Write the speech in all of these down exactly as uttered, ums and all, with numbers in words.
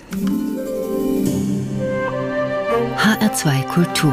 H R zwei Kultur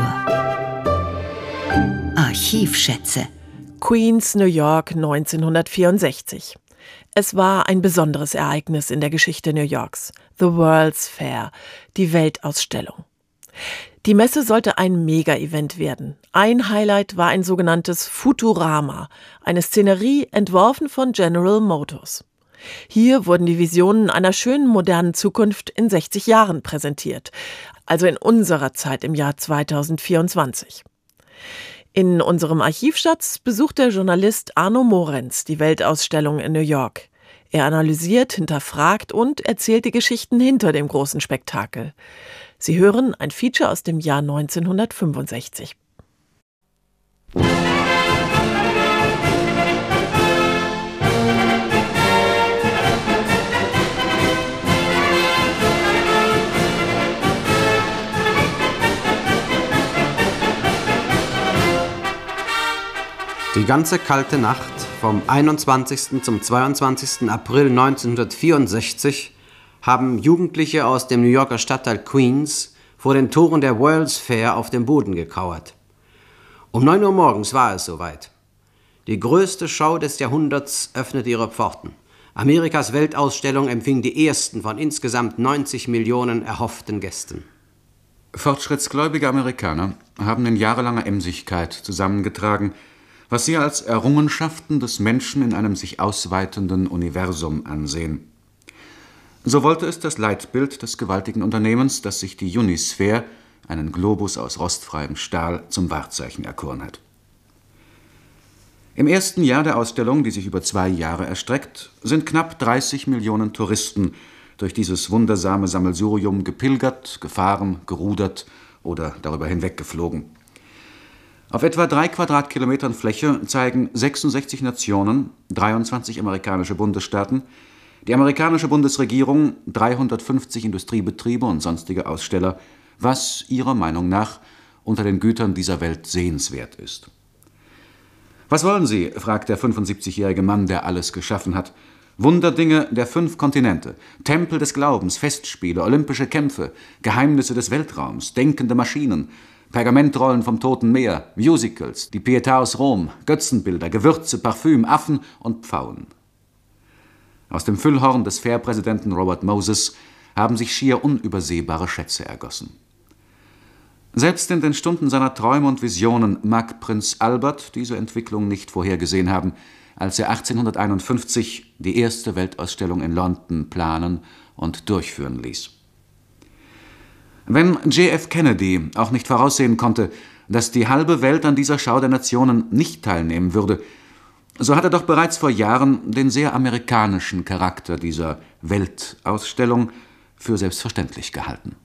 Archivschätze. Queens, New York, neunzehnhundertvierundsechzig. Es war ein besonderes Ereignis in der Geschichte New Yorks. The World's Fair, die Weltausstellung. Die Messe sollte ein Mega-Event werden. Ein Highlight war ein sogenanntes Futurama, eine Szenerie entworfen von General Motors. Hier wurden die Visionen einer schönen modernen Zukunft in sechzig Jahren präsentiert, also in unserer Zeit im Jahr zweitausendvierundzwanzig. In unserem Archivschatz besucht der Journalist Arno Morenz die Weltausstellung in New York. Er analysiert, hinterfragt und erzählt die Geschichten hinter dem großen Spektakel. Sie hören ein Feature aus dem Jahr neunzehnhundertfünfundsechzig. Die ganze kalte Nacht vom einundzwanzigsten zum zweiundzwanzigsten April neunzehnhundertvierundsechzig haben Jugendliche aus dem New Yorker Stadtteil Queens vor den Toren der World's Fair auf dem Boden gekauert. Um neun Uhr morgens war es soweit. Die größte Show des Jahrhunderts öffnete ihre Pforten. Amerikas Weltausstellung empfing die ersten von insgesamt neunzig Millionen erhofften Gästen. Fortschrittsgläubige Amerikaner haben in jahrelanger Emsigkeit zusammengetragen, was sie als Errungenschaften des Menschen in einem sich ausweitenden Universum ansehen. So wollte es das Leitbild des gewaltigen Unternehmens, das sich die Unisphere, einen Globus aus rostfreiem Stahl, zum Wahrzeichen erkoren hat. Im ersten Jahr der Ausstellung, die sich über zwei Jahre erstreckt, sind knapp dreißig Millionen Touristen durch dieses wundersame Sammelsurium gepilgert, gefahren, gerudert oder darüber hinweggeflogen. Auf etwa drei Quadratkilometern Fläche zeigen sechsundsechzig Nationen, dreiundzwanzig amerikanische Bundesstaaten, die amerikanische Bundesregierung, dreihundertfünfzig Industriebetriebe und sonstige Aussteller, was ihrer Meinung nach unter den Gütern dieser Welt sehenswert ist. Was wollen Sie? Fragt der fünfundsiebzigjährige Mann, der alles geschaffen hat. Wunderdinge der fünf Kontinente, Tempel des Glaubens, Festspiele, olympische Kämpfe, Geheimnisse des Weltraums, denkende Maschinen, Pergamentrollen vom Toten Meer, Musicals, die Pietà aus Rom, Götzenbilder, Gewürze, Parfüm, Affen und Pfauen. Aus dem Füllhorn des Fair-Präsidenten Robert Moses haben sich schier unübersehbare Schätze ergossen. Selbst in den Stunden seiner Träume und Visionen mag Prinz Albert diese Entwicklung nicht vorhergesehen haben, als er achtzehnhunderteinundfünfzig die erste Weltausstellung in London planen und durchführen ließ. Wenn J F Kennedy auch nicht voraussehen konnte, dass die halbe Welt an dieser Schau der Nationen nicht teilnehmen würde, so hat er doch bereits vor Jahren den sehr amerikanischen Charakter dieser Weltausstellung für selbstverständlich gehalten.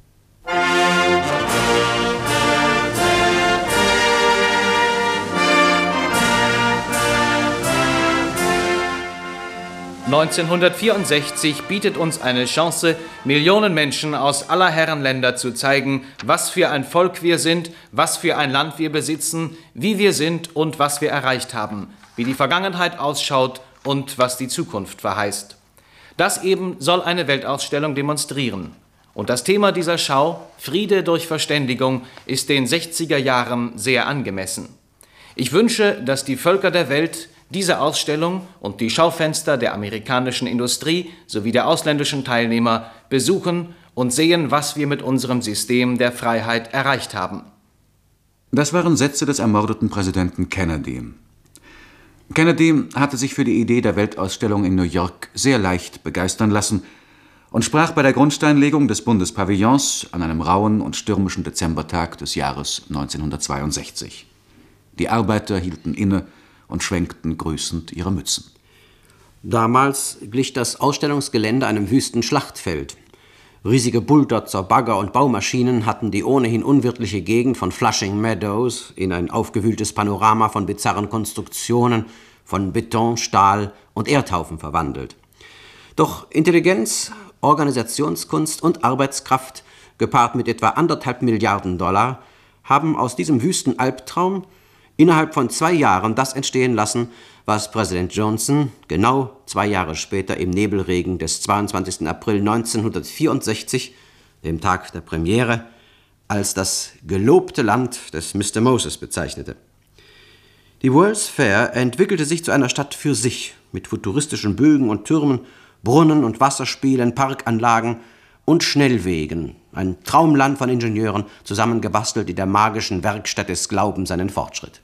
neunzehnhundertvierundsechzig bietet uns eine Chance, Millionen Menschen aus aller Herren Länder zu zeigen, was für ein Volk wir sind, was für ein Land wir besitzen, wie wir sind und was wir erreicht haben, wie die Vergangenheit ausschaut und was die Zukunft verheißt. Das eben soll eine Weltausstellung demonstrieren. Und das Thema dieser Schau, Friede durch Verständigung, ist den sechziger Jahren sehr angemessen. Ich wünsche, dass die Völker der Welt diese Ausstellung und die Schaufenster der amerikanischen Industrie sowie der ausländischen Teilnehmer besuchen und sehen, was wir mit unserem System der Freiheit erreicht haben. Das waren Sätze des ermordeten Präsidenten Kennedy. Kennedy hatte sich für die Idee der Weltausstellung in New York sehr leicht begeistern lassen und sprach bei der Grundsteinlegung des Bundespavillons an einem rauen und stürmischen Dezembertag des Jahres neunzehnhundertzweiundsechzig. Die Arbeiter hielten inne und schwenkten grüßend ihre Mützen. Damals glich das Ausstellungsgelände einem wüsten Schlachtfeld. Riesige Bulldozer, Bagger und Baumaschinen hatten die ohnehin unwirtliche Gegend von Flushing Meadows in ein aufgewühltes Panorama von bizarren Konstruktionen, von Beton, Stahl und Erdhaufen verwandelt. Doch Intelligenz, Organisationskunst und Arbeitskraft, gepaart mit etwa anderthalb Milliarden Dollar, haben aus diesem wüsten Albtraum innerhalb von zwei Jahren das entstehen lassen, was Präsident Johnson genau zwei Jahre später im Nebelregen des zweiundzwanzigsten April neunzehnhundertvierundsechzig, dem Tag der Premiere, als das gelobte Land des Mister Moses bezeichnete. Die World's Fair entwickelte sich zu einer Stadt für sich, mit futuristischen Bögen und Türmen, Brunnen und Wasserspielen, Parkanlagen und Schnellwegen, ein Traumland von Ingenieuren, zusammengebastelt in der magischen Werkstatt des Glaubens an den Fortschritt.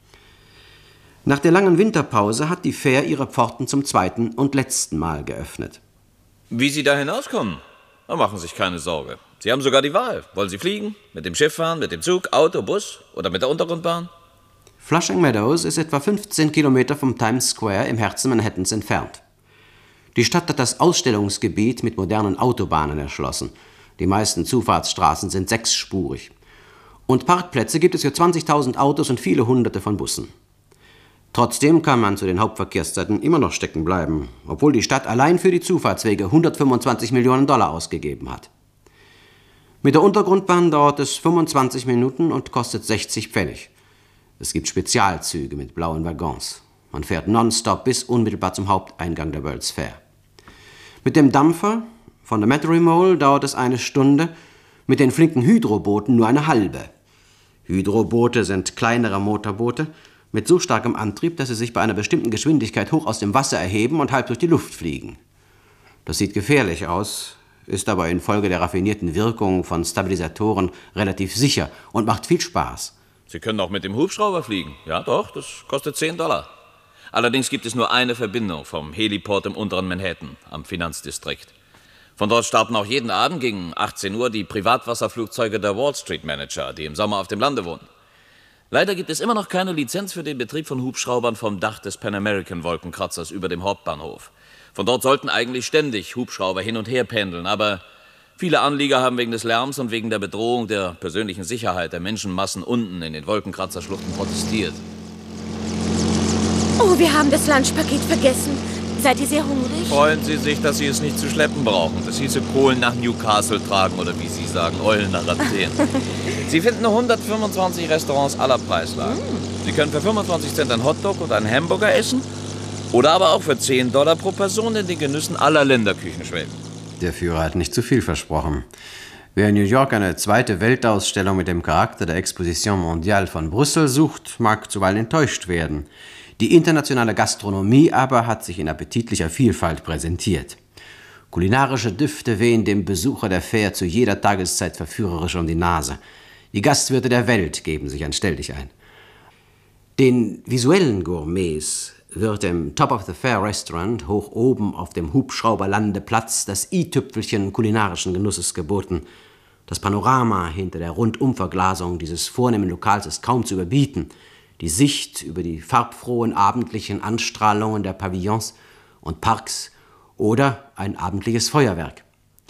Nach der langen Winterpause hat die Fair ihre Pforten zum zweiten und letzten Mal geöffnet. Wie Sie da hinauskommen? Da machen Sie sich keine Sorge. Sie haben sogar die Wahl. Wollen Sie fliegen? Mit dem Schiff fahren? Mit dem Zug? Auto? Bus? Oder mit der Untergrundbahn? Flushing Meadows ist etwa fünfzehn Kilometer vom Times Square im Herzen Manhattans entfernt. Die Stadt hat das Ausstellungsgebiet mit modernen Autobahnen erschlossen. Die meisten Zufahrtsstraßen sind sechsspurig. Und Parkplätze gibt es für zwanzigtausend Autos und viele Hunderte von Bussen. Trotzdem kann man zu den Hauptverkehrszeiten immer noch stecken bleiben, obwohl die Stadt allein für die Zufahrtswege hundertfünfundzwanzig Millionen Dollar ausgegeben hat. Mit der Untergrundbahn dauert es fünfundzwanzig Minuten und kostet sechzig Pfennig. Es gibt Spezialzüge mit blauen Waggons. Man fährt nonstop bis unmittelbar zum Haupteingang der World's Fair. Mit dem Dampfer von der Metairie Mole dauert es eine Stunde, mit den flinken Hydrobooten nur eine halbe. Hydroboote sind kleinere Motorboote mit so starkem Antrieb, dass sie sich bei einer bestimmten Geschwindigkeit hoch aus dem Wasser erheben und halb durch die Luft fliegen. Das sieht gefährlich aus, ist aber infolge der raffinierten Wirkung von Stabilisatoren relativ sicher und macht viel Spaß. Sie können auch mit dem Hubschrauber fliegen. Ja, doch, das kostet zehn Dollar. Allerdings gibt es nur eine Verbindung vom Heliport im unteren Manhattan, am Finanzdistrikt. Von dort starten auch jeden Abend gegen achtzehn Uhr die Privatwasserflugzeuge der Wall Street Manager, die im Sommer auf dem Lande wohnen. Leider gibt es immer noch keine Lizenz für den Betrieb von Hubschraubern vom Dach des Pan American Wolkenkratzers über dem Hauptbahnhof. Von dort sollten eigentlich ständig Hubschrauber hin und her pendeln, aber viele Anlieger haben wegen des Lärms und wegen der Bedrohung der persönlichen Sicherheit der Menschenmassen unten in den Wolkenkratzerschluchten protestiert. Oh, wir haben das Lunchpaket vergessen. Seid ihr sehr hungrig? Freuen Sie sich, dass Sie es nicht zu schleppen brauchen. Das hieße Kohlen nach Newcastle tragen oder wie Sie sagen, Eulen nach Athen. Sie finden hundertfünfundzwanzig Restaurants aller Preislagen. Mm. Sie können für fünfundzwanzig Cent einen Hotdog und einen Hamburger essen oder aber auch für zehn Dollar pro Person in den Genüssen aller Länderküchen schwelgen. Der Führer hat nicht zu viel versprochen. Wer in New York eine zweite Weltausstellung mit dem Charakter der Exposition Mondiale von Brüssel sucht, mag zuweilen enttäuscht werden. Die internationale Gastronomie aber hat sich in appetitlicher Vielfalt präsentiert. Kulinarische Düfte wehen dem Besucher der Fair zu jeder Tageszeit verführerisch um die Nase. Die Gastwirte der Welt geben sich ein Stelldichein. Den visuellen Gourmets wird im Top of the Fair Restaurant hoch oben auf dem Hubschrauberlandeplatz das i-Tüpfelchen kulinarischen Genusses geboten. Das Panorama hinter der Rundumverglasung dieses vornehmen Lokals ist kaum zu überbieten. Die Sicht über die farbfrohen abendlichen Anstrahlungen der Pavillons und Parks oder ein abendliches Feuerwerk.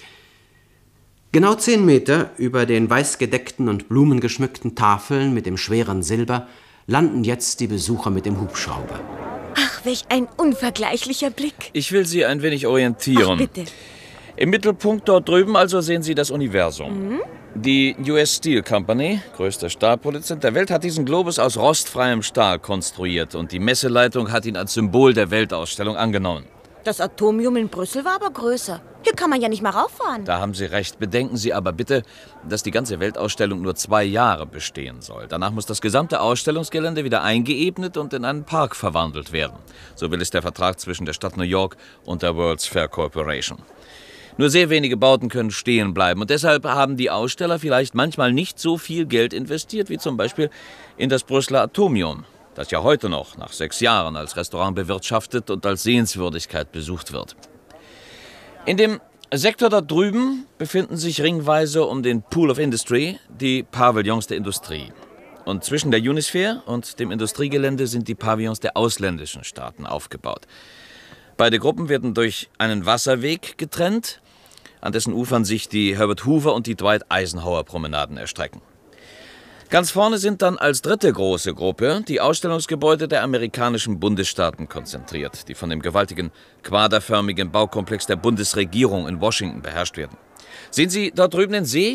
Genau zehn Meter über den weißgedeckten und blumengeschmückten Tafeln mit dem schweren Silber landen jetzt die Besucher mit dem Hubschrauber. Ach, welch ein unvergleichlicher Blick. Ich will Sie ein wenig orientieren. Ach, bitte. Im Mittelpunkt dort drüben also sehen Sie das Universum. Mhm. Die U S Steel Company, größter Stahlproduzent der Welt, hat diesen Globus aus rostfreiem Stahl konstruiert und die Messeleitung hat ihn als Symbol der Weltausstellung angenommen. Das Atomium in Brüssel war aber größer. Hier kann man ja nicht mal rauffahren. Da haben Sie recht. Bedenken Sie aber bitte, dass die ganze Weltausstellung nur zwei Jahre bestehen soll. Danach muss das gesamte Ausstellungsgelände wieder eingeebnet und in einen Park verwandelt werden. So will es der Vertrag zwischen der Stadt New York und der World's Fair Corporation. Nur sehr wenige Bauten können stehen bleiben und deshalb haben die Aussteller vielleicht manchmal nicht so viel Geld investiert wie zum Beispiel in das Brüsseler Atomium, das ja heute noch nach sechs Jahren als Restaurant bewirtschaftet und als Sehenswürdigkeit besucht wird. In dem Sektor da drüben befinden sich ringweise um den Pool of Industry die Pavillons der Industrie. Und zwischen der Unisphere und dem Industriegelände sind die Pavillons der ausländischen Staaten aufgebaut. Beide Gruppen werden durch einen Wasserweg getrennt, an dessen Ufern sich die Herbert Hoover und die Dwight Eisenhower Promenaden erstrecken. Ganz vorne sind dann als dritte große Gruppe die Ausstellungsgebäude der amerikanischen Bundesstaaten konzentriert, die von dem gewaltigen quaderförmigen Baukomplex der Bundesregierung in Washington beherrscht werden. Sehen Sie dort drüben den See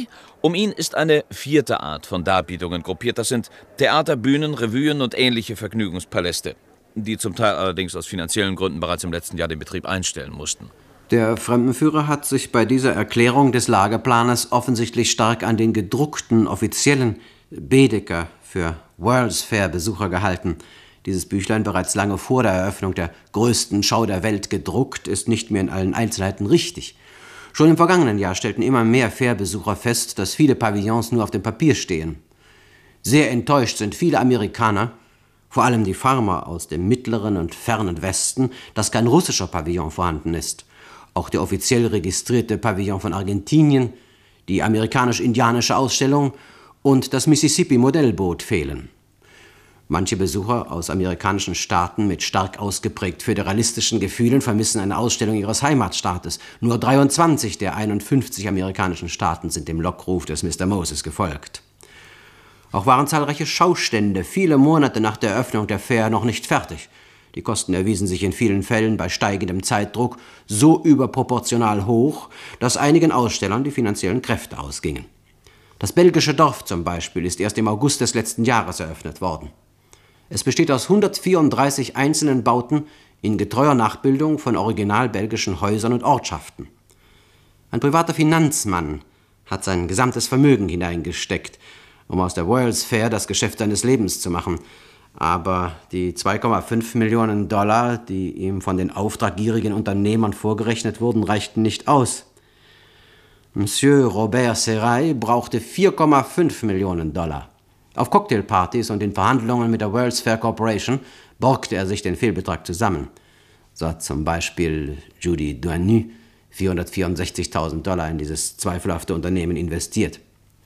Um ihn ist eine vierte Art von Darbietungen gruppiert. Das sind Theater, Bühnen, Revuen und ähnliche Vergnügungspaläste, die zum Teil allerdings aus finanziellen Gründen bereits im letzten Jahr den Betrieb einstellen mussten. Der Fremdenführer hat sich bei dieser Erklärung des Lagerplanes offensichtlich stark an den gedruckten offiziellen Baedeker für World's Fair Besucher gehalten. Dieses Büchlein, bereits lange vor der Eröffnung der größten Schau der Welt gedruckt, ist nicht mehr in allen Einzelheiten richtig. Schon im vergangenen Jahr stellten immer mehr Fairbesucher fest, dass viele Pavillons nur auf dem Papier stehen. Sehr enttäuscht sind viele Amerikaner, vor allem die Farmer aus dem mittleren und fernen Westen, dass kein russischer Pavillon vorhanden ist. Auch der offiziell registrierte Pavillon von Argentinien, die amerikanisch-indianische Ausstellung und das Mississippi-Modellboot fehlen. Manche Besucher aus amerikanischen Staaten mit stark ausgeprägt föderalistischen Gefühlen vermissen eine Ausstellung ihres Heimatstaates. Nur dreiundzwanzig der einundfünfzig amerikanischen Staaten sind dem Lockruf des Mister Moses gefolgt. Auch waren zahlreiche Schaustände viele Monate nach der Eröffnung der Fair noch nicht fertig. Die Kosten erwiesen sich in vielen Fällen bei steigendem Zeitdruck so überproportional hoch, dass einigen Ausstellern die finanziellen Kräfte ausgingen. Das belgische Dorf zum Beispiel ist erst im August des letzten Jahres eröffnet worden. Es besteht aus hundertvierunddreißig einzelnen Bauten in getreuer Nachbildung von original belgischen Häusern und Ortschaften. Ein privater Finanzmann hat sein gesamtes Vermögen hineingesteckt, um aus der World's Fair das Geschäft seines Lebens zu machen. Aber die zwei Komma fünf Millionen Dollar, die ihm von den auftraggierigen Unternehmern vorgerechnet wurden, reichten nicht aus. Monsieur Robert Serrail brauchte vier Komma fünf Millionen Dollar. Auf Cocktailpartys und in Verhandlungen mit der World's Fair Corporation borgte er sich den Fehlbetrag zusammen. So hat zum Beispiel Judy Duany vierhundertvierundsechzigtausend Dollar in dieses zweifelhafte Unternehmen investiert.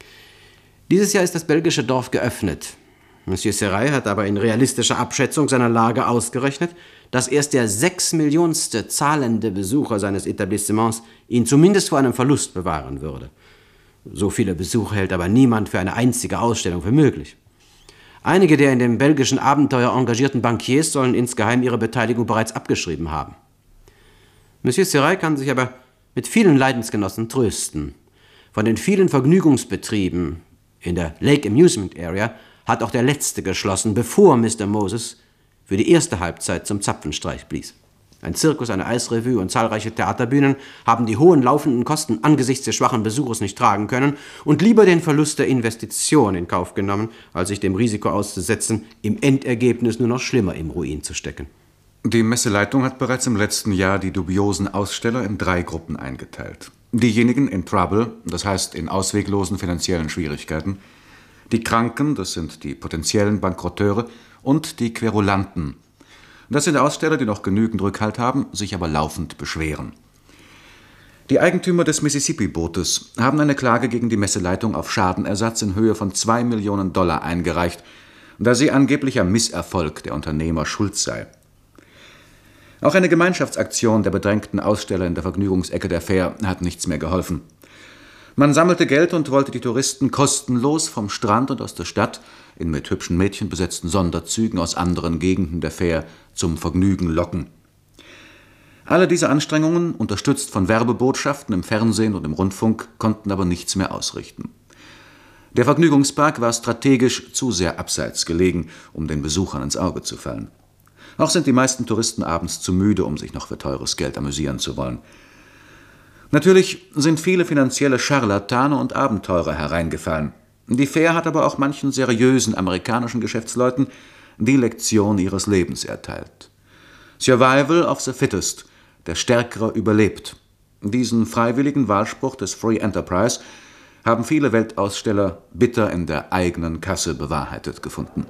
Dieses Jahr ist das belgische Dorf geöffnet. Monsieur Serrail hat aber in realistischer Abschätzung seiner Lage ausgerechnet, dass erst der sechsmillionste zahlende Besucher seines Etablissements ihn zumindest vor einem Verlust bewahren würde. So viele Besucher hält aber niemand für eine einzige Ausstellung für möglich. Einige der in dem belgischen Abenteuer engagierten Bankiers sollen insgeheim ihre Beteiligung bereits abgeschrieben haben. Monsieur Serrail kann sich aber mit vielen Leidensgenossen trösten. Von den vielen Vergnügungsbetrieben in der Lake Amusement Area hat auch der letzte geschlossen, bevor Mister Moses für die erste Halbzeit zum Zapfenstreich blies. Ein Zirkus, eine Eisrevue und zahlreiche Theaterbühnen haben die hohen laufenden Kosten angesichts des schwachen Besuchers nicht tragen können und lieber den Verlust der Investition in Kauf genommen, als sich dem Risiko auszusetzen, im Endergebnis nur noch schlimmer im Ruin zu stecken. Die Messeleitung hat bereits im letzten Jahr die dubiosen Aussteller in drei Gruppen eingeteilt. Diejenigen in Trouble, das heißt in ausweglosen finanziellen Schwierigkeiten, die Kranken, das sind die potenziellen Bankrotteure, und die Querulanten. Das sind Aussteller, die noch genügend Rückhalt haben, sich aber laufend beschweren. Die Eigentümer des Mississippi-Bootes haben eine Klage gegen die Messeleitung auf Schadenersatz in Höhe von zwei Millionen Dollar eingereicht, da sie angeblich am Misserfolg der Unternehmer schuld sei. Auch eine Gemeinschaftsaktion der bedrängten Aussteller in der Vergnügungsecke der Fair hat nichts mehr geholfen. Man sammelte Geld und wollte die Touristen kostenlos vom Strand und aus der Stadt in mit hübschen Mädchen besetzten Sonderzügen aus anderen Gegenden der Fair zum Vergnügen locken. Alle diese Anstrengungen, unterstützt von Werbebotschaften im Fernsehen und im Rundfunk, konnten aber nichts mehr ausrichten. Der Vergnügungspark war strategisch zu sehr abseits gelegen, um den Besuchern ins Auge zu fallen. Auch sind die meisten Touristen abends zu müde, um sich noch für teures Geld amüsieren zu wollen. Natürlich sind viele finanzielle Scharlatane und Abenteurer hereingefallen. Die Fair hat aber auch manchen seriösen amerikanischen Geschäftsleuten die Lektion ihres Lebens erteilt. Survival of the fittest, der Stärkere überlebt. Diesen freiwilligen Wahlspruch des Free Enterprise haben viele Weltaussteller bitter in der eigenen Kasse bewahrheitet gefunden.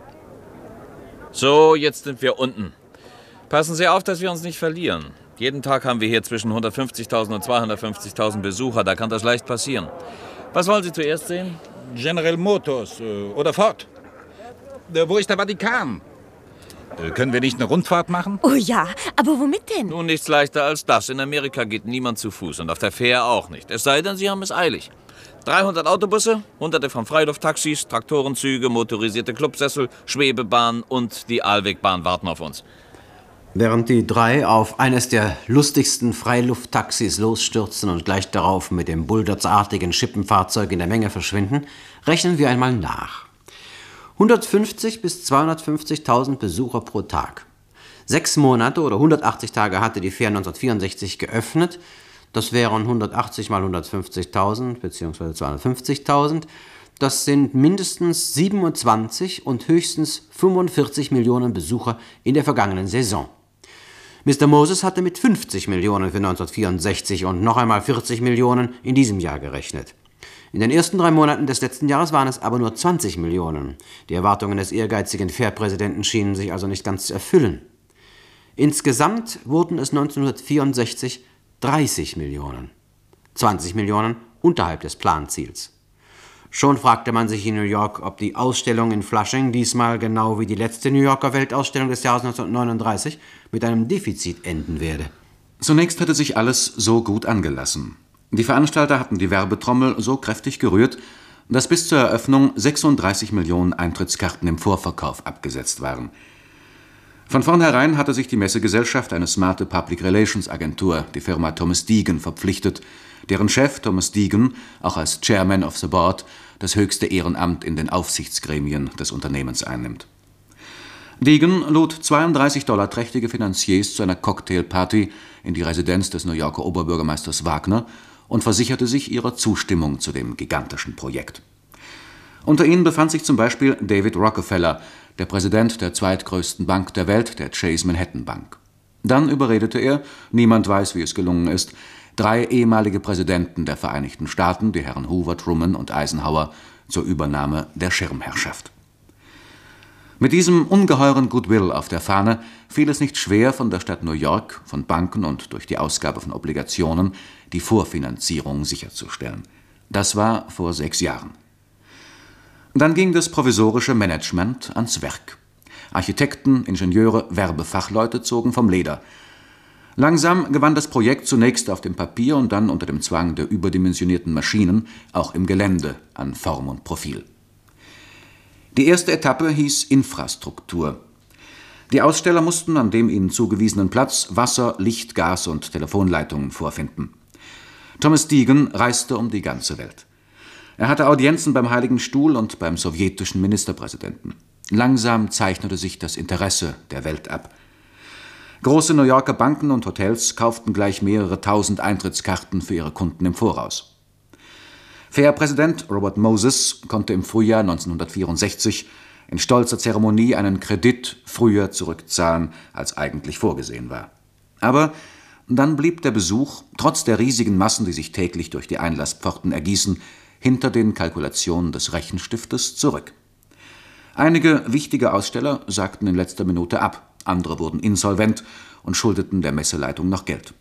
So, jetzt sind wir unten. Passen Sie auf, dass wir uns nicht verlieren. Jeden Tag haben wir hier zwischen hundertfünfzigtausend und zweihundertfünfzigtausend Besucher, da kann das leicht passieren. Was wollen Sie zuerst sehen? General Motors äh, oder Ford. Äh, wo ist der Vatikan? Äh, können wir nicht eine Rundfahrt machen? Oh ja, aber womit denn? Nun, nichts leichter als das. In Amerika geht niemand zu Fuß und auf der Fähr auch nicht. Es sei denn, Sie haben es eilig. dreihundert Autobusse, hunderte von Freilufttaxis, Traktorenzüge, motorisierte Clubsessel, Schwebebahn und die Aalwegbahn warten auf uns. Während die drei auf eines der lustigsten Freilufttaxis losstürzen und gleich darauf mit dem bulldozartigen Schippenfahrzeug in der Menge verschwinden, rechnen wir einmal nach. hundertfünfzig bis zweihundertfünfzigtausend Besucher pro Tag. Sechs Monate oder hundertachtzig Tage hatte die Fähre neunzehnhundertvierundsechzig geöffnet. Das wären hundertachtzig mal hundertfünfzigtausend bzw. zweihundertfünfzigtausend. Das sind mindestens siebenundzwanzig und höchstens fünfundvierzig Millionen Besucher in der vergangenen Saison. Mister Moses hatte mit fünfzig Millionen für neunzehnhundertvierundsechzig und noch einmal vierzig Millionen in diesem Jahr gerechnet. In den ersten drei Monaten des letzten Jahres waren es aber nur zwanzig Millionen. Die Erwartungen des ehrgeizigen Fährpräsidenten schienen sich also nicht ganz zu erfüllen. Insgesamt wurden es neunzehnhundertvierundsechzig dreißig Millionen. zwanzig Millionen unterhalb des Planziels. Schon fragte man sich in New York, ob die Ausstellung in Flushing diesmal genau wie die letzte New Yorker Weltausstellung des Jahres neunzehnhundertneununddreißig mit einem Defizit enden werde. Zunächst hatte sich alles so gut angelassen. Die Veranstalter hatten die Werbetrommel so kräftig gerührt, dass bis zur Eröffnung sechsunddreißig Millionen Eintrittskarten im Vorverkauf abgesetzt waren. Von vornherein hatte sich die Messegesellschaft, eine smarte Public Relations Agentur, die Firma Thomas Deegan, verpflichtet, deren Chef Thomas Deegan auch als Chairman of the Board das höchste Ehrenamt in den Aufsichtsgremien des Unternehmens einnimmt. Deegan lud zweiunddreißig Dollar trächtige Finanziers zu einer Cocktailparty in die Residenz des New Yorker Oberbürgermeisters Wagner und versicherte sich ihrer Zustimmung zu dem gigantischen Projekt. Unter ihnen befand sich zum Beispiel David Rockefeller, der Präsident der zweitgrößten Bank der Welt, der Chase Manhattan Bank. Dann überredete er, niemand weiß, wie es gelungen ist, drei ehemalige Präsidenten der Vereinigten Staaten, die Herren Hoover, Truman und Eisenhower, zur Übernahme der Schirmherrschaft. Mit diesem ungeheuren Goodwill auf der Fahne fiel es nicht schwer, von der Stadt New York, von Banken und durch die Ausgabe von Obligationen die Vorfinanzierung sicherzustellen. Das war vor sechs Jahren. Dann ging das provisorische Management ans Werk. Architekten, Ingenieure, Werbefachleute zogen vom Leder. Langsam gewann das Projekt zunächst auf dem Papier und dann unter dem Zwang der überdimensionierten Maschinen auch im Gelände an Form und Profil. Die erste Etappe hieß Infrastruktur. Die Aussteller mussten an dem ihnen zugewiesenen Platz Wasser, Licht, Gas und Telefonleitungen vorfinden. Thomas Deegan reiste um die ganze Welt. Er hatte Audienzen beim Heiligen Stuhl und beim sowjetischen Ministerpräsidenten. Langsam zeichnete sich das Interesse der Welt ab. Große New Yorker Banken und Hotels kauften gleich mehrere tausend Eintrittskarten für ihre Kunden im Voraus. Fährpräsident Robert Moses konnte im Frühjahr neunzehnhundertvierundsechzig in stolzer Zeremonie einen Kredit früher zurückzahlen, als eigentlich vorgesehen war. Aber dann blieb der Besuch, trotz der riesigen Massen, die sich täglich durch die Einlasspforten ergießen, hinter den Kalkulationen des Rechenstiftes zurück. Einige wichtige Aussteller sagten in letzter Minute ab, andere wurden insolvent und schuldeten der Messeleitung noch Geld.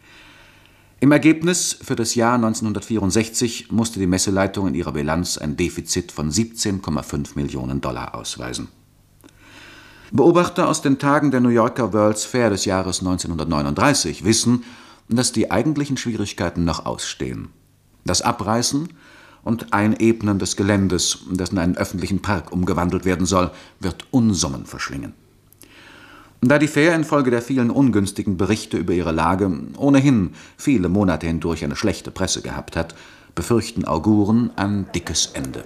Im Ergebnis für das Jahr neunzehnhundertvierundsechzig musste die Messeleitung in ihrer Bilanz ein Defizit von siebzehn Komma fünf Millionen Dollar ausweisen. Beobachter aus den Tagen der New Yorker World's Fair des Jahres neunzehnhundertneununddreißig wissen, dass die eigentlichen Schwierigkeiten noch ausstehen. Das Abreißen und Einebnen des Geländes, das in einen öffentlichen Park umgewandelt werden soll, wird Unsummen verschlingen. Da die Fair infolge der vielen ungünstigen Berichte über ihre Lage ohnehin viele Monate hindurch eine schlechte Presse gehabt hat, befürchten Auguren ein dickes Ende.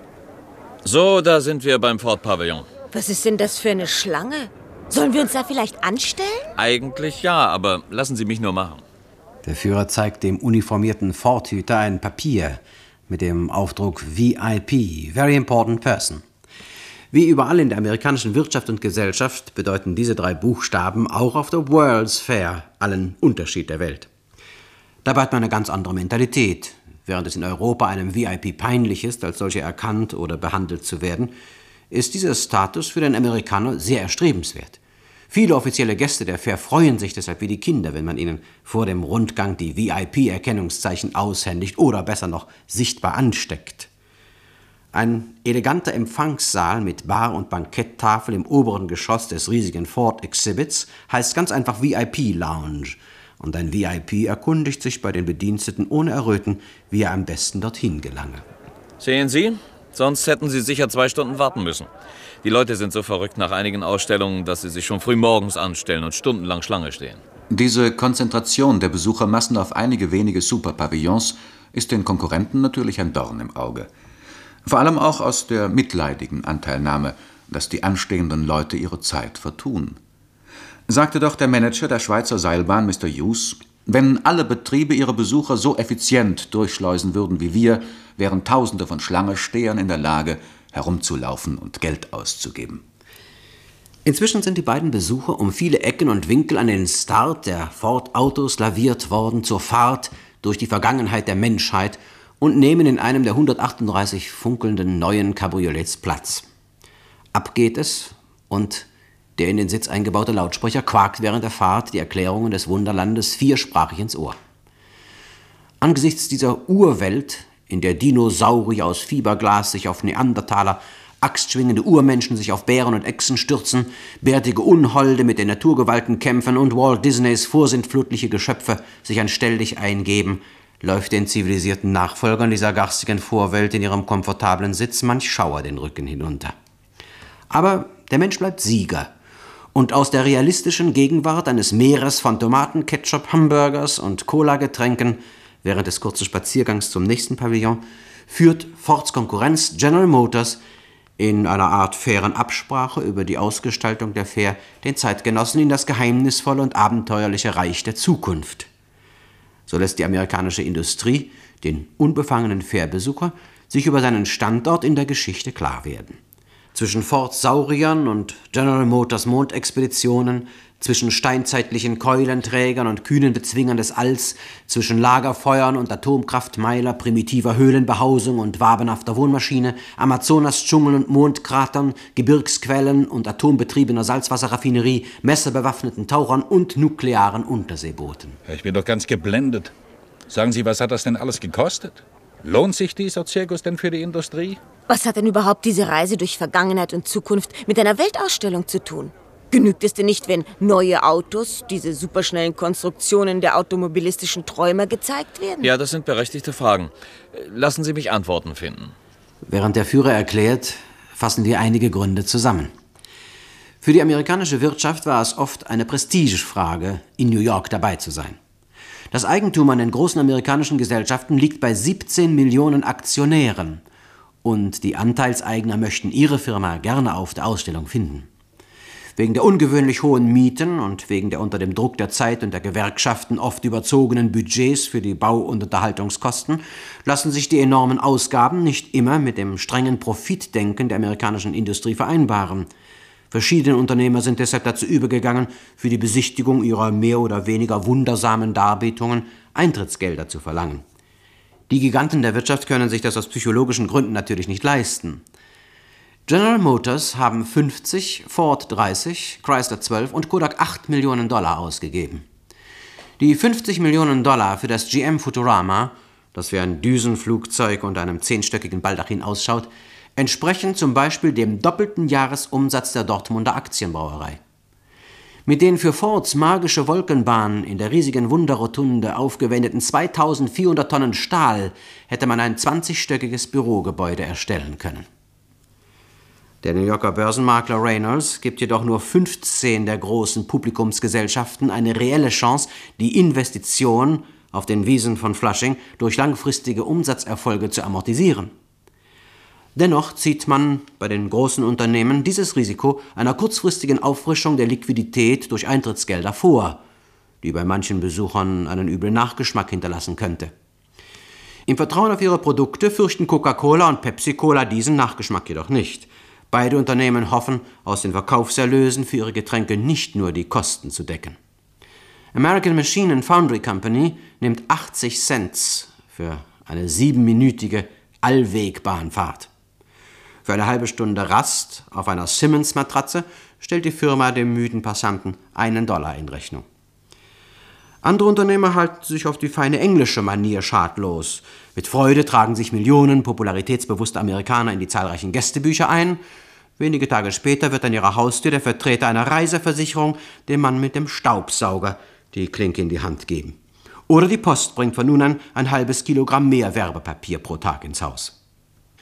So, da sind wir beim Ford-Pavillon. Was ist denn das für eine Schlange? Sollen wir uns da vielleicht anstellen? Eigentlich ja, aber lassen Sie mich nur machen. Der Führer zeigt dem uniformierten Ford-Hüter ein Papier mit dem Aufdruck V I P, Very Important Person. Wie überall in der amerikanischen Wirtschaft und Gesellschaft bedeuten diese drei Buchstaben auch auf der World's Fair allen Unterschied der Welt. Dabei hat man eine ganz andere Mentalität. Während es in Europa einem V I P peinlich ist, als solcher erkannt oder behandelt zu werden, ist dieser Status für den Amerikaner sehr erstrebenswert. Viele offizielle Gäste der Fair freuen sich deshalb wie die Kinder, wenn man ihnen vor dem Rundgang die V I P-Erkennungszeichen aushändigt oder besser noch sichtbar ansteckt. Ein eleganter Empfangssaal mit Bar- und Banketttafel im oberen Geschoss des riesigen Ford Exhibits heißt ganz einfach V I P Lounge. Und ein V I P erkundigt sich bei den Bediensteten ohne Erröten, wie er am besten dorthin gelange. Sehen Sie, Sonst hätten Sie sicher zwei Stunden warten müssen. Die Leute sind so verrückt nach einigen Ausstellungen, dass sie sich schon früh morgens anstellen und stundenlang Schlange stehen. Diese Konzentration der Besuchermassen auf einige wenige Superpavillons ist den Konkurrenten natürlich ein Dorn im Auge. Vor allem auch aus der mitleidigen Anteilnahme, dass die anstehenden Leute ihre Zeit vertun. Sagte doch der Manager der Schweizer Seilbahn, Mister Hughes, wenn alle Betriebe ihre Besucher so effizient durchschleusen würden wie wir, wären Tausende von Schlangestehern in der Lage, herumzulaufen und Geld auszugeben. Inzwischen sind die beiden Besucher um viele Ecken und Winkel an den Start der Ford-Autos laviert worden zur Fahrt durch die Vergangenheit der Menschheit und nehmen in einem der hundertachtunddreißig funkelnden neuen Cabriolets Platz. Ab geht es und der in den Sitz eingebaute Lautsprecher quakt während der Fahrt die Erklärungen des Wunderlandes viersprachig ins Ohr. Angesichts dieser Urwelt, in der Dinosaurier aus Fiberglas sich auf Neandertaler, axtschwingende Urmenschen sich auf Bären und Echsen stürzen, bärtige Unholde mit den Naturgewalten kämpfen und Walt Disneys vorsintflutliche Geschöpfe sich ein Stelldich eingeben, läuft den zivilisierten Nachfolgern dieser garstigen Vorwelt in ihrem komfortablen Sitz manch Schauer den Rücken hinunter. Aber der Mensch bleibt Sieger. Und aus der realistischen Gegenwart eines Meeres von Tomaten, Ketchup, Hamburgers und Cola-Getränken während des kurzen Spaziergangs zum nächsten Pavillon führt Fords Konkurrenz General Motors in einer Art fairen Absprache über die Ausgestaltung der Fair den Zeitgenossen in das geheimnisvolle und abenteuerliche Reich der Zukunft. So lässt die amerikanische Industrie den unbefangenen Fairbesucher sich über seinen Standort in der Geschichte klar werden. Zwischen Fords Sauriern und General Motors Mondexpeditionen, zwischen steinzeitlichen Keulenträgern und kühnen Bezwingern des Alls, zwischen Lagerfeuern und Atomkraftmeiler, primitiver Höhlenbehausung und wabenhafter Wohnmaschine, Amazonas-Dschungel und Mondkratern, Gebirgsquellen und atombetriebener Salzwasserraffinerie, messerbewaffneten Tauchern und nuklearen Unterseebooten. Ich bin doch ganz geblendet. Sagen Sie, was hat das denn alles gekostet? Lohnt sich dieser Zirkus denn für die Industrie? Was hat denn überhaupt diese Reise durch Vergangenheit und Zukunft mit einer Weltausstellung zu tun? Genügt es denn nicht, wenn neue Autos, diese superschnellen Konstruktionen der automobilistischen Träumer gezeigt werden? Ja, das sind berechtigte Fragen. Lassen Sie mich Antworten finden. Während der Führer erklärt, fassen wir einige Gründe zusammen. Für die amerikanische Wirtschaft war es oft eine Prestigefrage, in New York dabei zu sein. Das Eigentum an den großen amerikanischen Gesellschaften liegt bei siebzehn Millionen Aktionären. Und die Anteilseigner möchten ihre Firma gerne auf der Ausstellung finden. Wegen der ungewöhnlich hohen Mieten und wegen der unter dem Druck der Zeit und der Gewerkschaften oft überzogenen Budgets für die Bau- und Unterhaltungskosten lassen sich die enormen Ausgaben nicht immer mit dem strengen Profitdenken der amerikanischen Industrie vereinbaren. Verschiedene Unternehmer sind deshalb dazu übergegangen, für die Besichtigung ihrer mehr oder weniger wundersamen Darbietungen Eintrittsgelder zu verlangen. Die Giganten der Wirtschaft können sich das aus psychologischen Gründen natürlich nicht leisten. General Motors haben fünfzig, Ford dreißig, Chrysler zwölf und Kodak acht Millionen Dollar ausgegeben. Die fünfzig Millionen Dollar für das G M Futurama, das wie ein Düsenflugzeug unter einem zehnstöckigen Baldachin ausschaut, entsprechen zum Beispiel dem doppelten Jahresumsatz der Dortmunder Aktienbrauerei. Mit den für Fords magische Wolkenbahn in der riesigen Wunderrotunde aufgewendeten zweitausendvierhundert Tonnen Stahl hätte man ein zwanzigstöckiges Bürogebäude erstellen können. Der New Yorker Börsenmakler Reynolds gibt jedoch nur fünfzehn der großen Publikumsgesellschaften eine reelle Chance, die Investition auf den Wiesen von Flushing durch langfristige Umsatzerfolge zu amortisieren. Dennoch zieht man bei den großen Unternehmen dieses Risiko einer kurzfristigen Auffrischung der Liquidität durch Eintrittsgelder vor, die bei manchen Besuchern einen üblen Nachgeschmack hinterlassen könnte. Im Vertrauen auf ihre Produkte fürchten Coca-Cola und Pepsi-Cola diesen Nachgeschmack jedoch nicht. Beide Unternehmen hoffen, aus den Verkaufserlösen für ihre Getränke nicht nur die Kosten zu decken. American Machine and Foundry Company nimmt achtzig Cent für eine siebenminütige Allwegbahnfahrt. Für eine halbe Stunde Rast auf einer Simmons-Matratze stellt die Firma dem müden Passanten einen Dollar in Rechnung. Andere Unternehmer halten sich auf die feine englische Manier schadlos. Mit Freude tragen sich Millionen popularitätsbewusster Amerikaner in die zahlreichen Gästebücher ein. Wenige Tage später wird an ihrer Haustür der Vertreter einer Reiseversicherung dem Mann mit dem Staubsauger die Klinke in die Hand geben. Oder die Post bringt von nun an ein halbes Kilogramm mehr Werbepapier pro Tag ins Haus.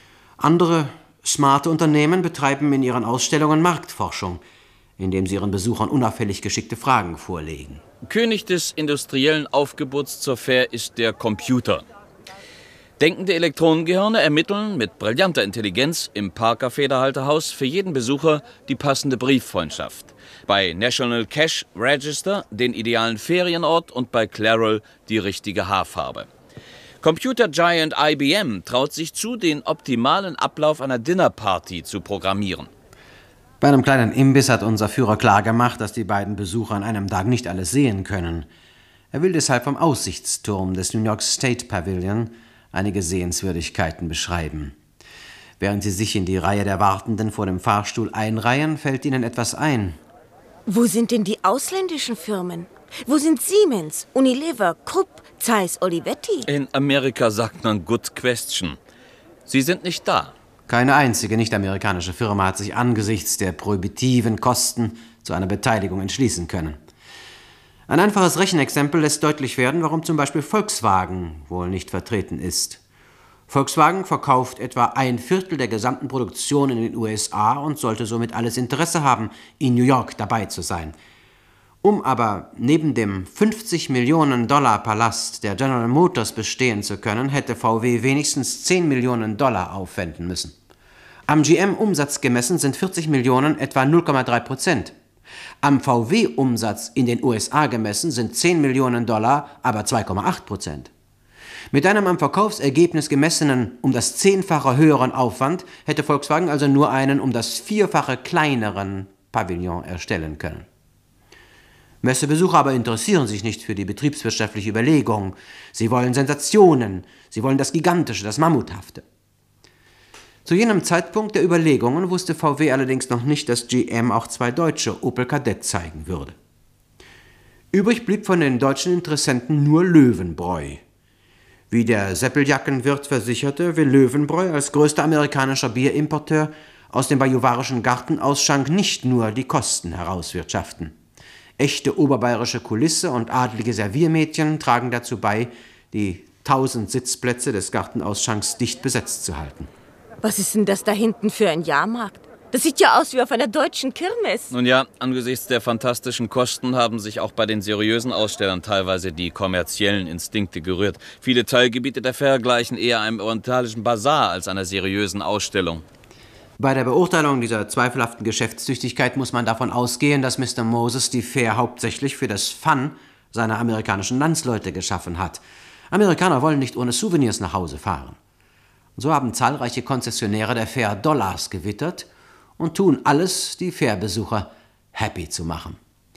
Andere smarte Unternehmen betreiben in ihren Ausstellungen Marktforschung, indem sie ihren Besuchern unauffällig geschickte Fragen vorlegen. König des industriellen Aufgebots zur Fair ist der Computer. Denkende Elektronengehirne ermitteln mit brillanter Intelligenz im Parker Federhalterhaus für jeden Besucher die passende Brieffreundschaft. Bei National Cash Register den idealen Ferienort und bei Clairol die richtige Haarfarbe. Computer Giant I B M traut sich zu, den optimalen Ablauf einer Dinnerparty zu programmieren. Bei einem kleinen Imbiss hat unser Führer klargemacht, dass die beiden Besucher an einem Tag nicht alles sehen können. Er will deshalb vom Aussichtsturm des New York State Pavilion einige Sehenswürdigkeiten beschreiben. Während sie sich in die Reihe der Wartenden vor dem Fahrstuhl einreihen, fällt ihnen etwas ein. Wo sind denn die ausländischen Firmen? Wo sind Siemens, Unilever, Krupp, Zeiss, Olivetti? In Amerika sagt man good question. Sie sind nicht da. Keine einzige nicht-amerikanische Firma hat sich angesichts der prohibitiven Kosten zu einer Beteiligung entschließen können. Ein einfaches Rechenexempel lässt deutlich werden, warum zum Beispiel Volkswagen wohl nicht vertreten ist. Volkswagen verkauft etwa ein Viertel der gesamten Produktion in den U S A und sollte somit alles Interesse haben, in New York dabei zu sein. Um aber neben dem fünfzig Millionen Dollar Palast der General Motors bestehen zu können, hätte V W wenigstens zehn Millionen Dollar aufwenden müssen. Am G M-Umsatz gemessen sind vierzig Millionen etwa null Komma drei Prozent. Am V W-Umsatz in den U S A gemessen sind zehn Millionen Dollar, aber zwei Komma acht Prozent. Mit einem am Verkaufsergebnis gemessenen, um das Zehnfache höheren Aufwand hätte Volkswagen also nur einen um das Vierfache kleineren Pavillon erstellen können. Messebesucher aber interessieren sich nicht für die betriebswirtschaftliche Überlegung. Sie wollen Sensationen, sie wollen das Gigantische, das Mammuthafte. Zu jenem Zeitpunkt der Überlegungen wusste V W allerdings noch nicht, dass G M auch zwei deutsche Opel Kadett zeigen würde. Übrig blieb von den deutschen Interessenten nur Löwenbräu. Wie der Seppeljackenwirt versicherte, will Löwenbräu als größter amerikanischer Bierimporteur aus dem bajuwarischen Gartenausschank nicht nur die Kosten herauswirtschaften. Echte oberbayerische Kulisse und adlige Serviermädchen tragen dazu bei, die tausend Sitzplätze des Gartenausschanks dicht besetzt zu halten. Was ist denn das da hinten für ein Jahrmarkt? Das sieht ja aus wie auf einer deutschen Kirmes. Nun ja, angesichts der fantastischen Kosten haben sich auch bei den seriösen Ausstellern teilweise die kommerziellen Instinkte gerührt. Viele Teilgebiete der Fair gleichen eher einem orientalischen Basar als einer seriösen Ausstellung. Bei der Beurteilung dieser zweifelhaften Geschäftstüchtigkeit muss man davon ausgehen, dass Mister Moses die Fair hauptsächlich für das Fun seiner amerikanischen Landsleute geschaffen hat. Amerikaner wollen nicht ohne Souvenirs nach Hause fahren. So haben zahlreiche Konzessionäre der Fair Dollars gewittert und tun alles, die Fair-Besucher happy zu machen.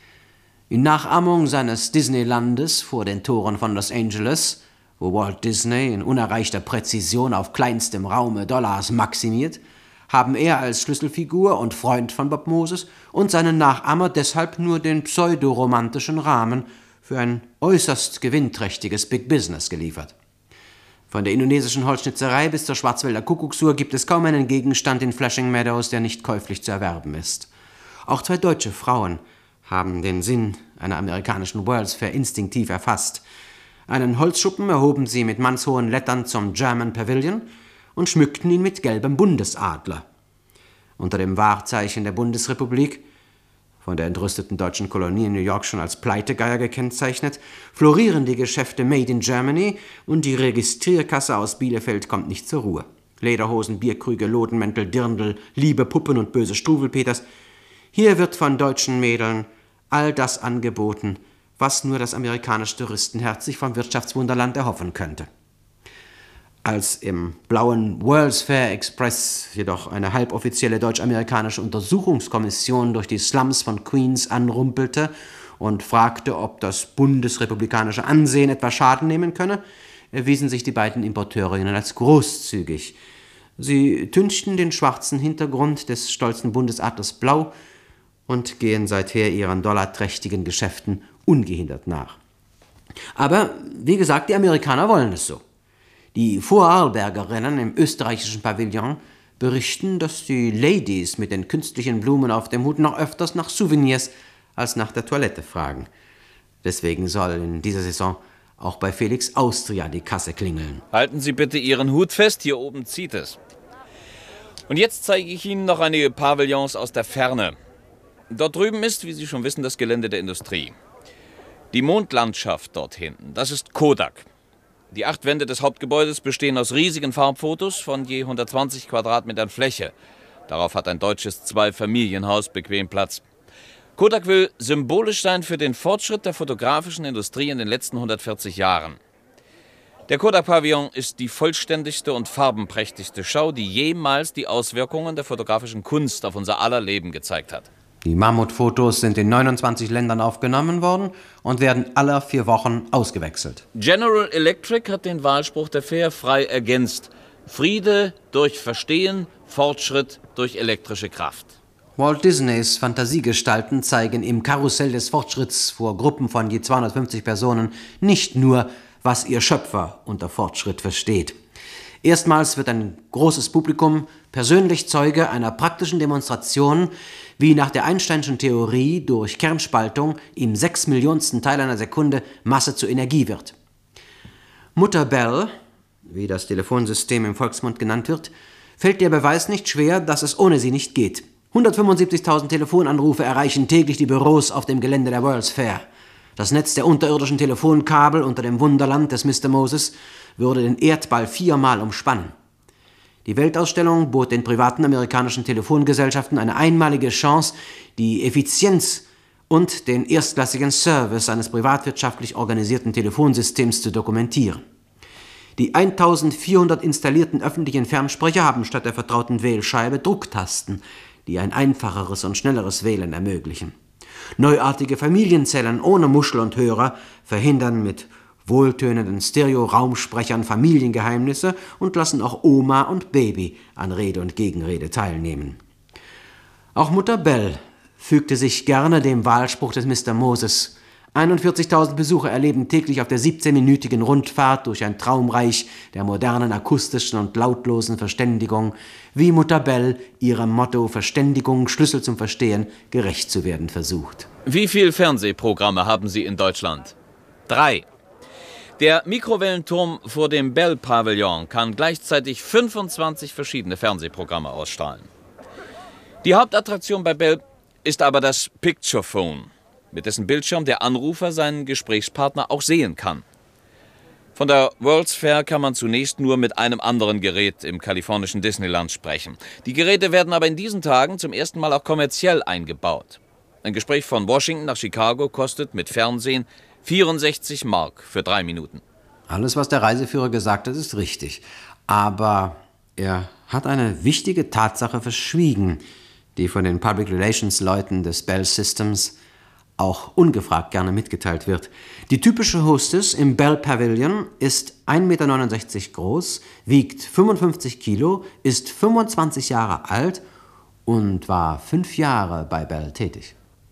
In Nachahmung seines Disneylandes vor den Toren von Los Angeles, wo Walt Disney in unerreichter Präzision auf kleinstem Raume Dollars maximiert, haben er als Schlüsselfigur und Freund von Bob Moses und seine Nachahmer deshalb nur den pseudoromantischen Rahmen für ein äußerst gewinnträchtiges Big Business geliefert. Von der indonesischen Holzschnitzerei bis zur Schwarzwälder Kuckucksuhr gibt es kaum einen Gegenstand in Flushing Meadows, der nicht käuflich zu erwerben ist. Auch zwei deutsche Frauen haben den Sinn einer amerikanischen World's Fair instinktiv erfasst. Einen Holzschuppen erhoben sie mit mannshohen Lettern zum German Pavilion und schmückten ihn mit gelbem Bundesadler. Unter dem Wahrzeichen der Bundesrepublik, von der entrüsteten deutschen Kolonie in New York schon als Pleitegeier gekennzeichnet, florieren die Geschäfte Made in Germany und die Registrierkasse aus Bielefeld kommt nicht zur Ruhe. Lederhosen, Bierkrüge, Lodenmäntel, Dirndl, liebe Puppen und böse Struwelpeters. Hier wird von deutschen Mädeln all das angeboten, was nur das amerikanische Touristenherz sich vom Wirtschaftswunderland erhoffen könnte. Als im blauen World's Fair Express jedoch eine halboffizielle deutsch-amerikanische Untersuchungskommission durch die Slums von Queens anrumpelte und fragte, ob das bundesrepublikanische Ansehen etwa Schaden nehmen könne, erwiesen sich die beiden Importeurinnen als großzügig. Sie tünchten den schwarzen Hintergrund des stolzen Bundesadlers blau und gehen seither ihren dollarträchtigen Geschäften ungehindert nach. Aber, wie gesagt, die Amerikaner wollen es so. Die Vorarlbergerinnen im österreichischen Pavillon berichten, dass die Ladies mit den künstlichen Blumen auf dem Hut noch öfters nach Souvenirs als nach der Toilette fragen. Deswegen soll in dieser Saison auch bei Felix Austria die Kasse klingeln. Halten Sie bitte Ihren Hut fest, hier oben zieht es. Und jetzt zeige ich Ihnen noch einige Pavillons aus der Ferne. Dort drüben ist, wie Sie schon wissen, das Gelände der Industrie. Die Mondlandschaft dort hinten, das ist Kodak. Die acht Wände des Hauptgebäudes bestehen aus riesigen Farbfotos von je hundertzwanzig Quadratmetern Fläche. Darauf hat ein deutsches Zweifamilienhaus bequem Platz. Kodak will symbolisch sein für den Fortschritt der fotografischen Industrie in den letzten hundertvierzig Jahren. Der Kodak-Pavillon ist die vollständigste und farbenprächtigste Schau, die jemals die Auswirkungen der fotografischen Kunst auf unser aller Leben gezeigt hat. Die Mammutfotos sind in neunundzwanzig Ländern aufgenommen worden und werden alle vier Wochen ausgewechselt. General Electric hat den Wahlspruch der Fair frei ergänzt. Friede durch Verstehen, Fortschritt durch elektrische Kraft. Walt Disneys Fantasiegestalten zeigen im Karussell des Fortschritts vor Gruppen von je zweihundertfünfzig Personen nicht nur, was ihr Schöpfer unter Fortschritt versteht. Erstmals wird ein großes Publikum persönlich Zeuge einer praktischen Demonstration, wie nach der Einsteinschen Theorie durch Kernspaltung im sechsmillionsten Teil einer Sekunde Masse zu Energie wird. Mutter Bell, wie das Telefonsystem im Volksmund genannt wird, fällt der Beweis nicht schwer, dass es ohne sie nicht geht. hundertfünfundsiebzigtausend Telefonanrufe erreichen täglich die Büros auf dem Gelände der World's Fair. Das Netz der unterirdischen Telefonkabel unter dem Wunderland des Mister Moses würde den Erdball viermal umspannen. Die Weltausstellung bot den privaten amerikanischen Telefongesellschaften eine einmalige Chance, die Effizienz und den erstklassigen Service eines privatwirtschaftlich organisierten Telefonsystems zu dokumentieren. Die eintausendvierhundert installierten öffentlichen Fernsprecher haben statt der vertrauten Wählscheibe Drucktasten, die ein einfacheres und schnelleres Wählen ermöglichen. Neuartige Familienzellen ohne Muschel und Hörer verhindern mit wohltönenden Stereo-Raumsprechern Familiengeheimnisse und lassen auch Oma und Baby an Rede und Gegenrede teilnehmen. Auch Mutter Bell fügte sich gerne dem Wahlspruch des Mister Moses. einundvierzigtausend Besucher erleben täglich auf der siebzehnminütigen Rundfahrt durch ein Traumreich der modernen akustischen und lautlosen Verständigung, wie Mutter Bell ihrem Motto Verständigung, Schlüssel zum Verstehen, gerecht zu werden versucht. Wie viele Fernsehprogramme haben Sie in Deutschland? Drei. Der Mikrowellenturm vor dem Bell-Pavillon kann gleichzeitig fünfundzwanzig verschiedene Fernsehprogramme ausstrahlen. Die Hauptattraktion bei Bell ist aber das Picture Phone, mit dessen Bildschirm der Anrufer seinen Gesprächspartner auch sehen kann. Von der World's Fair kann man zunächst nur mit einem anderen Gerät im kalifornischen Disneyland sprechen. Die Geräte werden aber in diesen Tagen zum ersten Mal auch kommerziell eingebaut. Ein Gespräch von Washington nach Chicago kostet mit Fernsehen vierundsechzig Mark für drei Minuten. Alles, was der Reiseführer gesagt hat, ist richtig. Aber er hat eine wichtige Tatsache verschwiegen, die von den Public Relations Leuten des Bell Systems auch ungefragt gerne mitgeteilt wird. Die typische Hostess im Bell Pavilion ist ein Meter neunundsechzig groß, wiegt fünfundfünfzig Kilo, ist fünfundzwanzig Jahre alt und war fünf Jahre bei Bell tätig.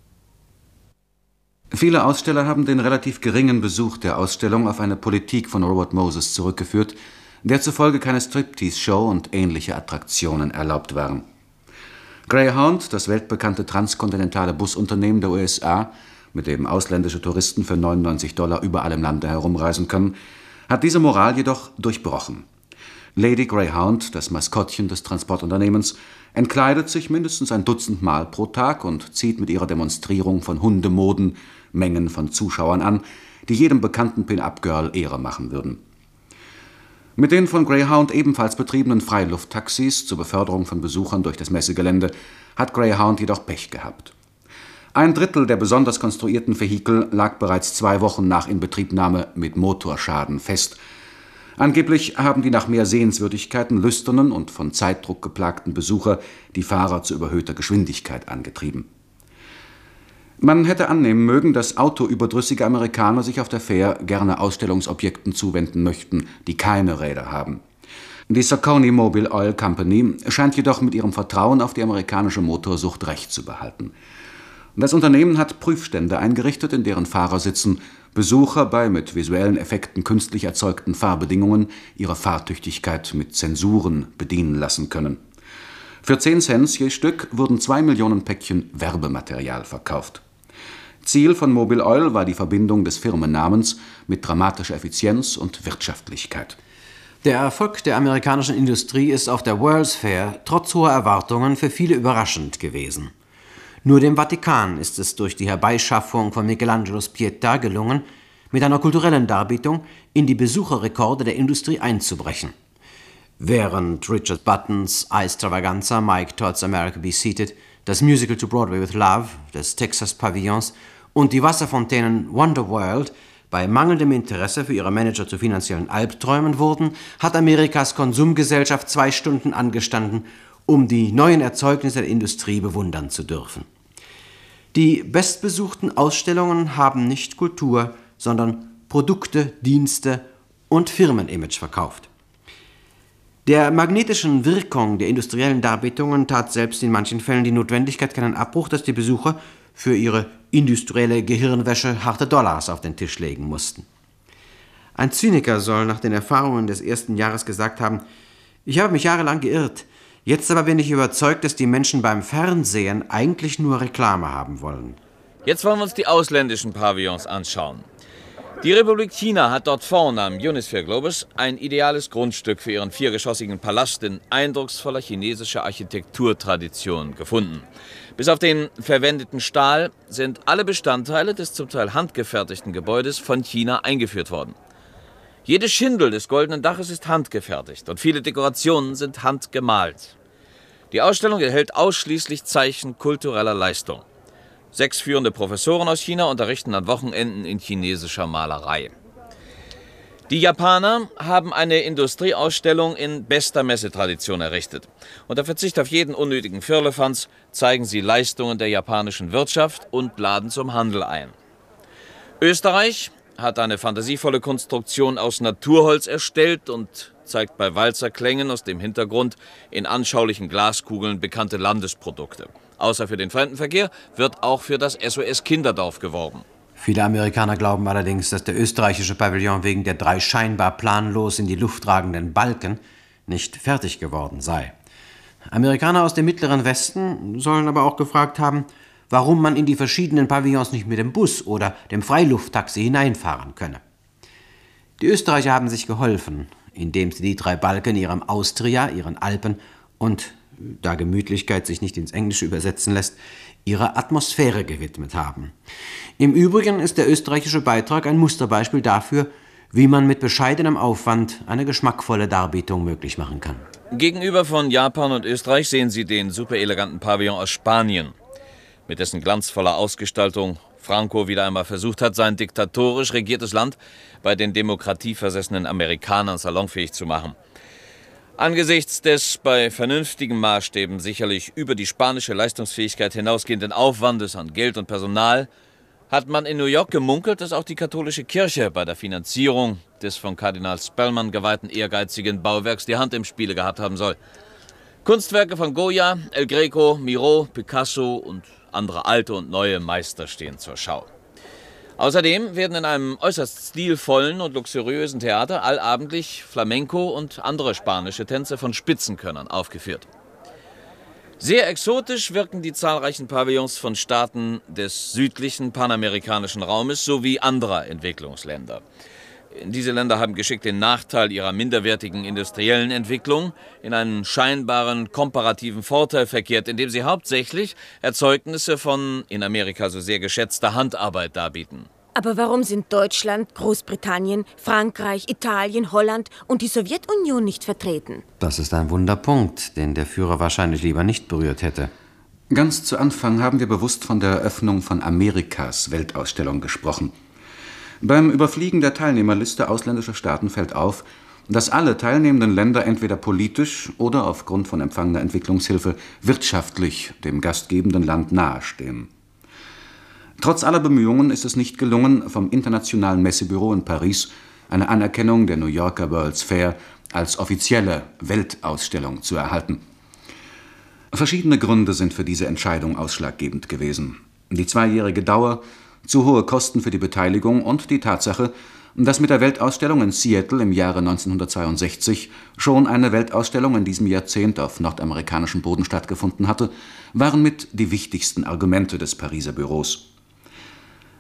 Viele Aussteller haben den relativ geringen Besuch der Ausstellung auf eine Politik von Robert Moses zurückgeführt, der zufolge keine Striptease-Show und ähnliche Attraktionen erlaubt waren. Greyhound, das weltbekannte transkontinentale Busunternehmen der U S A, mit dem ausländische Touristen für neunundneunzig Dollar überall im Lande herumreisen können, hat diese Moral jedoch durchbrochen. Lady Greyhound, das Maskottchen des Transportunternehmens, entkleidet sich mindestens ein Dutzend Mal pro Tag und zieht mit ihrer Demonstrierung von Hundemoden Mengen von Zuschauern an, die jedem bekannten Pin-Up-Girl Ehre machen würden. Mit den von Greyhound ebenfalls betriebenen Freilufttaxis zur Beförderung von Besuchern durch das Messegelände hat Greyhound jedoch Pech gehabt. Ein Drittel der besonders konstruierten Vehikel lag bereits zwei Wochen nach Inbetriebnahme mit Motorschaden fest. Angeblich haben die nach mehr Sehenswürdigkeiten lüsternen und von Zeitdruck geplagten Besucher die Fahrer zu überhöhter Geschwindigkeit angetrieben. Man hätte annehmen mögen, dass autoüberdrüssige Amerikaner sich auf der Fair gerne Ausstellungsobjekten zuwenden möchten, die keine Räder haben. Die Saucony Mobile Oil Company scheint jedoch mit ihrem Vertrauen auf die amerikanische Motorsucht Recht zu behalten. Das Unternehmen hat Prüfstände eingerichtet, in deren Fahrersitze Besucher bei mit visuellen Effekten künstlich erzeugten Fahrbedingungen ihre Fahrtüchtigkeit mit Zensuren bedienen lassen können. Für zehn Cent je Stück wurden zwei Millionen Päckchen Werbematerial verkauft. Ziel von Mobile Oil war die Verbindung des Firmennamens mit dramatischer Effizienz und Wirtschaftlichkeit. Der Erfolg der amerikanischen Industrie ist auf der World's Fair trotz hoher Erwartungen für viele überraschend gewesen. Nur dem Vatikan ist es durch die Herbeischaffung von Michelangelos Pietà gelungen, mit einer kulturellen Darbietung in die Besucherrekorde der Industrie einzubrechen. Während Richard Buttons Extravaganza, Mike Todd's America Be Seated, das Musical To Broadway with Love des Texas Pavillons und die Wasserfontänen Wonderworld bei mangelndem Interesse für ihre Manager zu finanziellen Albträumen wurden, hat Amerikas Konsumgesellschaft zwei Stunden angestanden, um die neuen Erzeugnisse der Industrie bewundern zu dürfen. Die bestbesuchten Ausstellungen haben nicht Kultur, sondern Produkte, Dienste und Firmenimage verkauft. Der magnetischen Wirkung der industriellen Darbietungen tat selbst in manchen Fällen die Notwendigkeit keinen Abbruch, dass die Besucher für ihre industrielle Gehirnwäsche harte Dollars auf den Tisch legen mussten. Ein Zyniker soll nach den Erfahrungen des ersten Jahres gesagt haben: Ich habe mich jahrelang geirrt, jetzt aber bin ich überzeugt, dass die Menschen beim Fernsehen eigentlich nur Reklame haben wollen. Jetzt wollen wir uns die ausländischen Pavillons anschauen. Die Republik China hat dort vorne am Unisphere Globus ein ideales Grundstück für ihren viergeschossigen Palast in eindrucksvoller chinesischer Architekturtradition gefunden. Bis auf den verwendeten Stahl sind alle Bestandteile des zum Teil handgefertigten Gebäudes von China eingeführt worden. Jede Schindel des goldenen Daches ist handgefertigt und viele Dekorationen sind handgemalt. Die Ausstellung enthält ausschließlich Zeichen kultureller Leistung. Sechs führende Professoren aus China unterrichten an Wochenenden in chinesischer Malerei. Die Japaner haben eine Industrieausstellung in bester Messetradition errichtet. Unter Verzicht auf jeden unnötigen Firlefanz zeigen sie Leistungen der japanischen Wirtschaft und laden zum Handel ein. Österreich hat eine fantasievolle Konstruktion aus Naturholz erstellt und zeigt bei Walzerklängen aus dem Hintergrund in anschaulichen Glaskugeln bekannte Landesprodukte. Außer für den Fremdenverkehr wird auch für das S O S Kinderdorf geworben. Viele Amerikaner glauben allerdings, dass der österreichische Pavillon wegen der drei scheinbar planlos in die Luft ragenden Balken nicht fertig geworden sei. Amerikaner aus dem mittleren Westen sollen aber auch gefragt haben, warum man in die verschiedenen Pavillons nicht mit dem Bus oder dem Freilufttaxi hineinfahren könne. Die Österreicher haben sich geholfen, indem sie die drei Balken ihrem Austria, ihren Alpen und, da Gemütlichkeit sich nicht ins Englische übersetzen lässt, ihrer Atmosphäre gewidmet haben. Im Übrigen ist der österreichische Beitrag ein Musterbeispiel dafür, wie man mit bescheidenem Aufwand eine geschmackvolle Darbietung möglich machen kann. Gegenüber von Japan und Österreich sehen Sie den supereleganten Pavillon aus Spanien, mit dessen glanzvoller Ausgestaltung Franco wieder einmal versucht hat, sein diktatorisch regiertes Land bei den demokratieversessenen Amerikanern salonfähig zu machen. Angesichts des bei vernünftigen Maßstäben sicherlich über die spanische Leistungsfähigkeit hinausgehenden Aufwandes an Geld und Personal hat man in New York gemunkelt, dass auch die katholische Kirche bei der Finanzierung des von Kardinal Spellman geweihten ehrgeizigen Bauwerks die Hand im Spiele gehabt haben soll. Kunstwerke von Goya, El Greco, Miro, Picasso und andere alte und neue Meister stehen zur Schau. Außerdem werden in einem äußerst stilvollen und luxuriösen Theater allabendlich Flamenco und andere spanische Tänze von Spitzenkönnern aufgeführt. Sehr exotisch wirken die zahlreichen Pavillons von Staaten des südlichen panamerikanischen Raumes sowie anderer Entwicklungsländer. Diese Länder haben geschickt den Nachteil ihrer minderwertigen industriellen Entwicklung in einen scheinbaren komparativen Vorteil verkehrt, indem sie hauptsächlich Erzeugnisse von in Amerika so sehr geschätzter Handarbeit darbieten. Aber warum sind Deutschland, Großbritannien, Frankreich, Italien, Holland und die Sowjetunion nicht vertreten? Das ist ein Wunderpunkt, den der Führer wahrscheinlich lieber nicht berührt hätte. Ganz zu Anfang haben wir bewusst von der Eröffnung von Amerikas Weltausstellung gesprochen. Beim Überfliegen der Teilnehmerliste ausländischer Staaten fällt auf, dass alle teilnehmenden Länder entweder politisch oder aufgrund von empfangener Entwicklungshilfe wirtschaftlich dem gastgebenden Land nahestehen. Trotz aller Bemühungen ist es nicht gelungen, vom Internationalen Messebüro in Paris eine Anerkennung der New Yorker World's Fair als offizielle Weltausstellung zu erhalten. Verschiedene Gründe sind für diese Entscheidung ausschlaggebend gewesen. Die zweijährige Dauer, zu hohe Kosten für die Beteiligung und die Tatsache, dass mit der Weltausstellung in Seattle im Jahre neunzehnhundertzweiundsechzig schon eine Weltausstellung in diesem Jahrzehnt auf nordamerikanischem Boden stattgefunden hatte, waren mit die wichtigsten Argumente des Pariser Büros.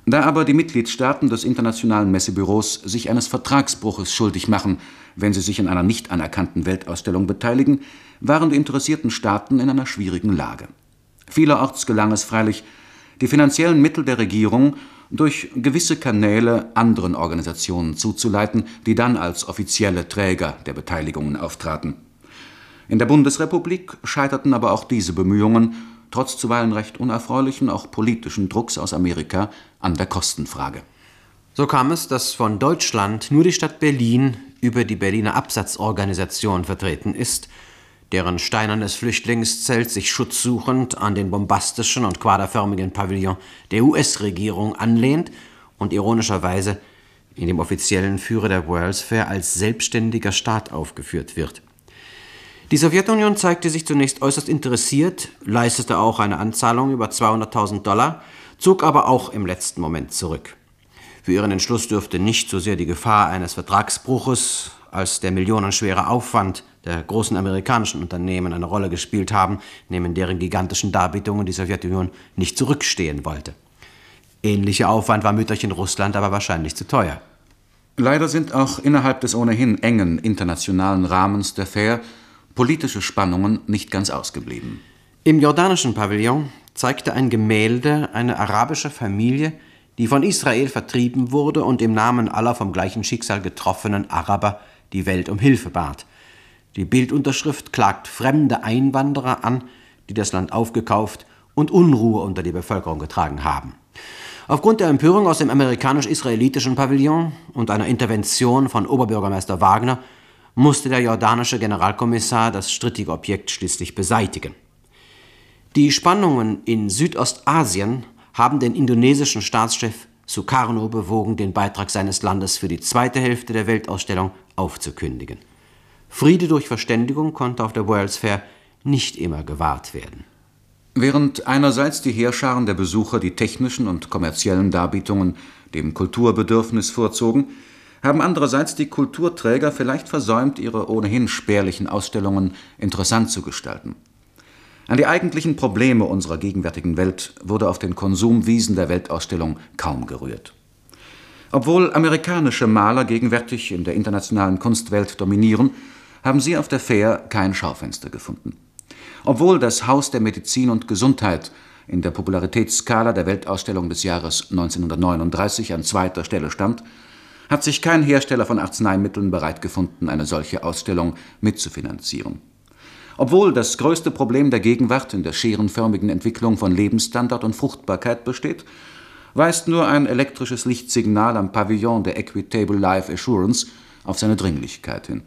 Da aber die Mitgliedstaaten des Internationalen Messebüros sich eines Vertragsbruches schuldig machen, wenn sie sich in einer nicht anerkannten Weltausstellung beteiligen, waren die interessierten Staaten in einer schwierigen Lage. Vielerorts gelang es freilich, die finanziellen Mittel der Regierung durch gewisse Kanäle anderen Organisationen zuzuleiten, die dann als offizielle Träger der Beteiligungen auftraten. In der Bundesrepublik scheiterten aber auch diese Bemühungen, trotz zuweilen recht unerfreulichen, auch politischen Drucks aus Amerika, an der Kostenfrage. So kam es, dass von Deutschland nur die Stadt Berlin über die Berliner Absatzorganisation vertreten ist, deren steinernes Flüchtlingszelt sich schutzsuchend an den bombastischen und quaderförmigen Pavillon der U S-Regierung anlehnt und ironischerweise in dem offiziellen Führer der World's Fair als selbstständiger Staat aufgeführt wird. Die Sowjetunion zeigte sich zunächst äußerst interessiert, leistete auch eine Anzahlung über zweihunderttausend Dollar, zog aber auch im letzten Moment zurück. Für ihren Entschluss dürfte nicht so sehr die Gefahr eines Vertragsbruches als der millionenschwere Aufwand der großen amerikanischen Unternehmen eine Rolle gespielt haben, neben deren gigantischen Darbietungen die Sowjetunion nicht zurückstehen wollte. Ähnlicher Aufwand war Mütterchen Russland aber wahrscheinlich zu teuer. Leider sind auch innerhalb des ohnehin engen internationalen Rahmens der Fair politische Spannungen nicht ganz ausgeblieben. Im jordanischen Pavillon zeigte ein Gemälde eine arabische Familie, die von Israel vertrieben wurde und im Namen aller vom gleichen Schicksal getroffenen Araber die Welt um Hilfe bat. Die Bildunterschrift klagt fremde Einwanderer an, die das Land aufgekauft und Unruhe unter die Bevölkerung getragen haben. Aufgrund der Empörung aus dem amerikanisch-israelitischen Pavillon und einer Intervention von Oberbürgermeister Wagner musste der jordanische Generalkommissar das strittige Objekt schließlich beseitigen. Die Spannungen in Südostasien haben den indonesischen Staatschef Sukarno bewogen, den Beitrag seines Landes für die zweite Hälfte der Weltausstellung aufzukündigen. Friede durch Verständigung konnte auf der World's Fair nicht immer gewahrt werden. Während einerseits die Heerscharen der Besucher die technischen und kommerziellen Darbietungen dem Kulturbedürfnis vorzogen, haben andererseits die Kulturträger vielleicht versäumt, ihre ohnehin spärlichen Ausstellungen interessant zu gestalten. An die eigentlichen Probleme unserer gegenwärtigen Welt wurde auf den Konsumwiesen der Weltausstellung kaum gerührt. Obwohl amerikanische Maler gegenwärtig in der internationalen Kunstwelt dominieren, haben sie auf der Fair kein Schaufenster gefunden. Obwohl das Haus der Medizin und Gesundheit in der Popularitätsskala der Weltausstellung des Jahres neunzehnhundertneununddreißig an zweiter Stelle stand, hat sich kein Hersteller von Arzneimitteln bereit gefunden, eine solche Ausstellung mitzufinanzieren. Obwohl das größte Problem der Gegenwart in der scherenförmigen Entwicklung von Lebensstandard und Fruchtbarkeit besteht, weist nur ein elektrisches Lichtsignal am Pavillon der Equitable Life Assurance auf seine Dringlichkeit hin.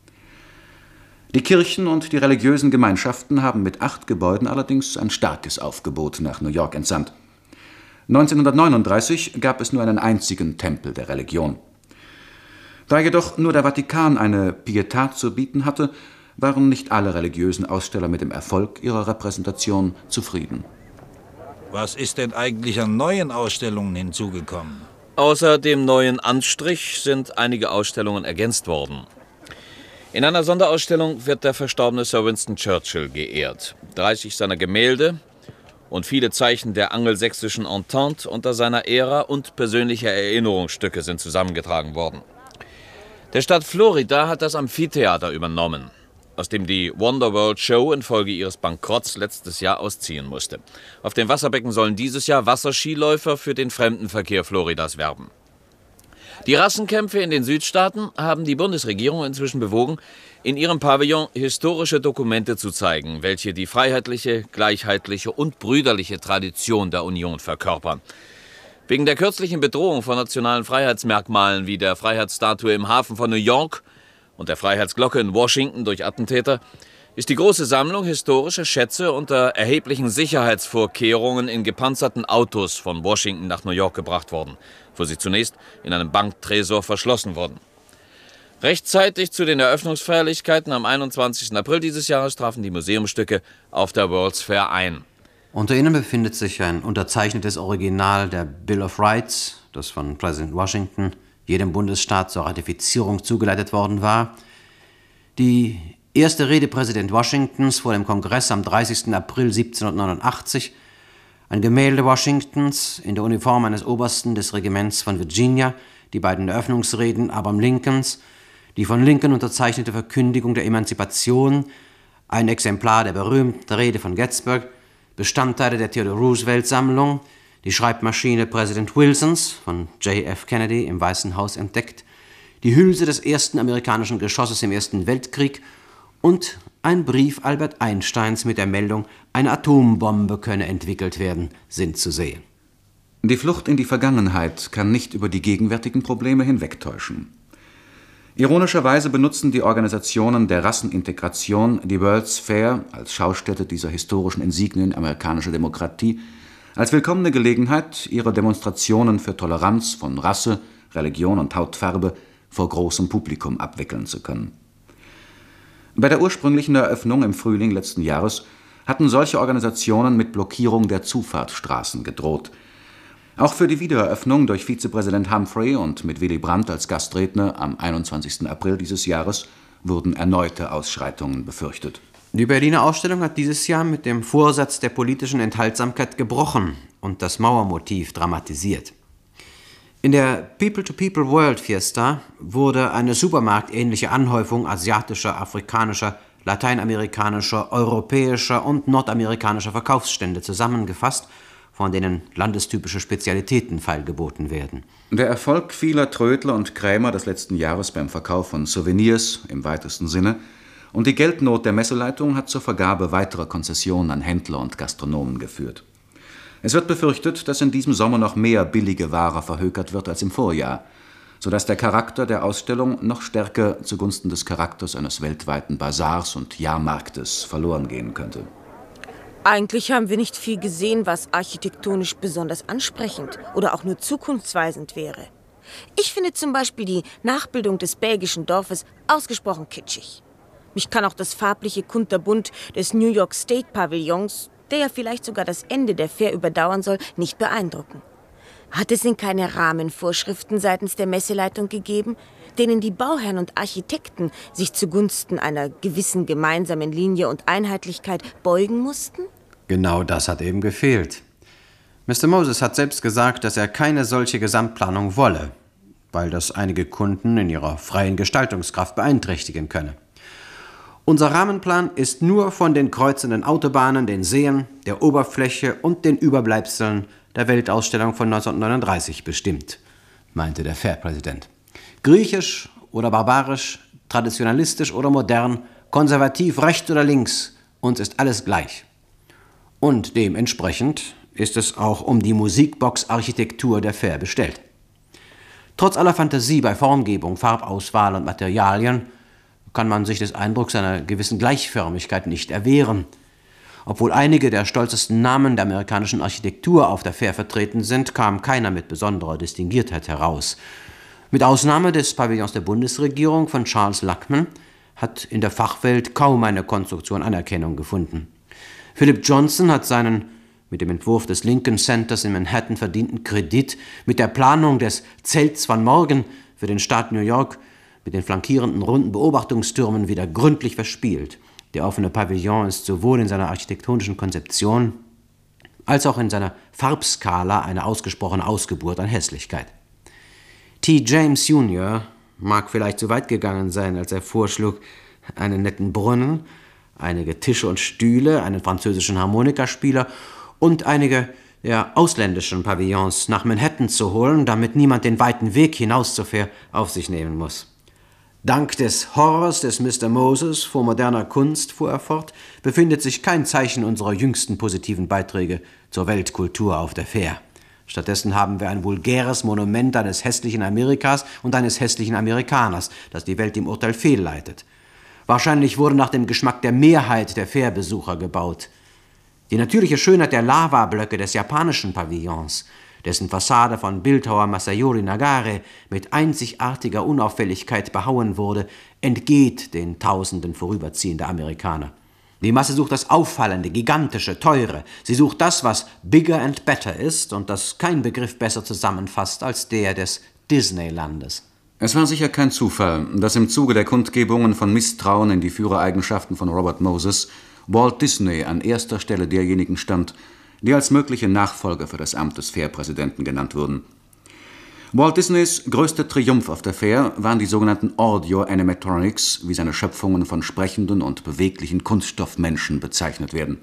Die Kirchen und die religiösen Gemeinschaften haben mit acht Gebäuden allerdings ein starkes Aufgebot nach New York entsandt. neunzehnhundertneununddreißig gab es nur einen einzigen Tempel der Religion. Da jedoch nur der Vatikan eine Pietat zu bieten hatte, waren nicht alle religiösen Aussteller mit dem Erfolg ihrer Repräsentation zufrieden. Was ist denn eigentlich an neuen Ausstellungen hinzugekommen? Außer dem neuen Anstrich sind einige Ausstellungen ergänzt worden. In einer Sonderausstellung wird der verstorbene Sir Winston Churchill geehrt. dreißig seiner Gemälde und viele Zeichen der angelsächsischen Entente unter seiner Ära und persönliche Erinnerungsstücke sind zusammengetragen worden. Der Staat Florida hat das Amphitheater übernommen, aus dem die Wonderworld Show infolge ihres Bankrotts letztes Jahr ausziehen musste. Auf dem Wasserbecken sollen dieses Jahr Wasserskiläufer für den Fremdenverkehr Floridas werben. Die Rassenkämpfe in den Südstaaten haben die Bundesregierung inzwischen bewogen, in ihrem Pavillon historische Dokumente zu zeigen, welche die freiheitliche, gleichheitliche und brüderliche Tradition der Union verkörpern. Wegen der kürzlichen Bedrohung von nationalen Freiheitsmerkmalen wie der Freiheitsstatue im Hafen von New York und der Freiheitsglocke in Washington durch Attentäter ist die große Sammlung historischer Schätze unter erheblichen Sicherheitsvorkehrungen in gepanzerten Autos von Washington nach New York gebracht worden, wo sie zunächst in einem Banktresor verschlossen wurden. Rechtzeitig zu den Eröffnungsfeierlichkeiten am einundzwanzigsten April dieses Jahres trafen die Museumsstücke auf der World's Fair ein. Unter ihnen befindet sich ein unterzeichnetes Original der Bill of Rights, das von Präsident Washington jedem Bundesstaat zur Ratifizierung zugeleitet worden war. Die erste Rede Präsident Washingtons vor dem Kongress am dreißigsten April siebzehnhundertneunundachtzig, Ein Gemälde Washingtons in der Uniform eines Obersten des Regiments von Virginia, die beiden Eröffnungsreden Abraham Lincolns, die von Lincoln unterzeichnete Verkündigung der Emanzipation, ein Exemplar der berühmten Rede von Gettysburg, Bestandteile der Theodore Roosevelt-Sammlung, die Schreibmaschine Präsident Wilsons von J F Kennedy im Weißen Haus entdeckt, die Hülse des ersten amerikanischen Geschosses im Ersten Weltkrieg und ein Brief Albert Einsteins mit der Meldung, eine Atombombe könne entwickelt werden, sind zu sehen. Die Flucht in die Vergangenheit kann nicht über die gegenwärtigen Probleme hinwegtäuschen. Ironischerweise benutzen die Organisationen der Rassenintegration die World's Fair als Schaustätte dieser historischen Insignien amerikanischer Demokratie als willkommene Gelegenheit, ihre Demonstrationen für Toleranz von Rasse, Religion und Hautfarbe vor großem Publikum abwickeln zu können. Bei der ursprünglichen Eröffnung im Frühling letzten Jahres hatten solche Organisationen mit Blockierung der Zufahrtsstraßen gedroht. Auch für die Wiedereröffnung durch Vizepräsident Humphrey und mit Willy Brandt als Gastredner am einundzwanzigsten April dieses Jahres wurden erneute Ausschreitungen befürchtet. Die Berliner Ausstellung hat dieses Jahr mit dem Vorsatz der politischen Enthaltsamkeit gebrochen und das Mauermotiv dramatisiert. In der People-to-People World Fiesta wurde eine supermarktähnliche Anhäufung asiatischer, afrikanischer, lateinamerikanischer, europäischer und nordamerikanischer Verkaufsstände zusammengefasst, von denen landestypische Spezialitäten feilgeboten werden. Der Erfolg vieler Trödler und Krämer des letzten Jahres beim Verkauf von Souvenirs im weitesten Sinne und die Geldnot der Messeleitung hat zur Vergabe weiterer Konzessionen an Händler und Gastronomen geführt. Es wird befürchtet, dass in diesem Sommer noch mehr billige Ware verhökert wird als im Vorjahr, sodass der Charakter der Ausstellung noch stärker zugunsten des Charakters eines weltweiten Bazars und Jahrmarktes verloren gehen könnte. Eigentlich haben wir nicht viel gesehen, was architektonisch besonders ansprechend oder auch nur zukunftsweisend wäre. Ich finde zum Beispiel die Nachbildung des belgischen Dorfes ausgesprochen kitschig. Mich kann auch das farbliche Kunterbunt des New York State Pavillons, der ja vielleicht sogar das Ende der Fair überdauern soll, nicht beeindrucken. Hat es denn keine Rahmenvorschriften seitens der Messeleitung gegeben, denen die Bauherren und Architekten sich zugunsten einer gewissen gemeinsamen Linie und Einheitlichkeit beugen mussten? Genau das hat eben gefehlt. Mister Moses hat selbst gesagt, dass er keine solche Gesamtplanung wolle, weil das einige Kunden in ihrer freien Gestaltungskraft beeinträchtigen könne. Unser Rahmenplan ist nur von den kreuzenden Autobahnen, den Seen, der Oberfläche und den Überbleibseln der Weltausstellung von neunzehnhundertneununddreißig bestimmt, meinte der Fair-Präsident. Griechisch oder barbarisch, traditionalistisch oder modern, konservativ, rechts oder links, uns ist alles gleich. Und dementsprechend ist es auch um die Musikbox-Architektur der Fair bestellt. Trotz aller Fantasie bei Formgebung, Farbauswahl und Materialien kann man sich des Eindrucks einer gewissen Gleichförmigkeit nicht erwehren. Obwohl einige der stolzesten Namen der amerikanischen Architektur auf der Fair vertreten sind, kam keiner mit besonderer Distinguiertheit heraus. Mit Ausnahme des Pavillons der Bundesregierung von Charles Luckman hat in der Fachwelt kaum eine Konstruktion Anerkennung gefunden. Philip Johnson hat seinen mit dem Entwurf des Lincoln Centers in Manhattan verdienten Kredit mit der Planung des Zelts von morgen für den Staat New York mit den flankierenden runden Beobachtungstürmen wieder gründlich verspielt. Der offene Pavillon ist sowohl in seiner architektonischen Konzeption als auch in seiner Farbskala eine ausgesprochene Ausgeburt an Hässlichkeit. T. James Junior mag vielleicht zu weit gegangen sein, als er vorschlug, einen netten Brunnen, einige Tische und Stühle, einen französischen Harmonikaspieler und einige der ausländischen Pavillons nach Manhattan zu holen, damit niemand den weiten Weg hinaus zur Fair auf sich nehmen muss. Dank des Horrors des Mister Moses vor moderner Kunst, fuhr er fort, befindet sich kein Zeichen unserer jüngsten positiven Beiträge zur Weltkultur auf der Fair. Stattdessen haben wir ein vulgäres Monument eines hässlichen Amerikas und eines hässlichen Amerikaners, das die Welt im Urteil fehlleitet. Wahrscheinlich wurde nach dem Geschmack der Mehrheit der Fair-Besucher gebaut. Die natürliche Schönheit der Lavablöcke des japanischen Pavillons, dessen Fassade von Bildhauer Masayori Nagare mit einzigartiger Unauffälligkeit behauen wurde, entgeht den Tausenden vorüberziehender Amerikaner. Die Masse sucht das Auffallende, Gigantische, Teure. Sie sucht das, was bigger and better ist und das kein Begriff besser zusammenfasst als der des Disneylandes. Es war sicher kein Zufall, dass im Zuge der Kundgebungen von Misstrauen in die Führereigenschaften von Robert Moses Walt Disney an erster Stelle derjenigen stand, die als mögliche Nachfolger für das Amt des Fair-Präsidenten genannt wurden. Walt Disneys größter Triumph auf der Fair waren die sogenannten Audio-Animatronics, wie seine Schöpfungen von sprechenden und beweglichen Kunststoffmenschen bezeichnet werden.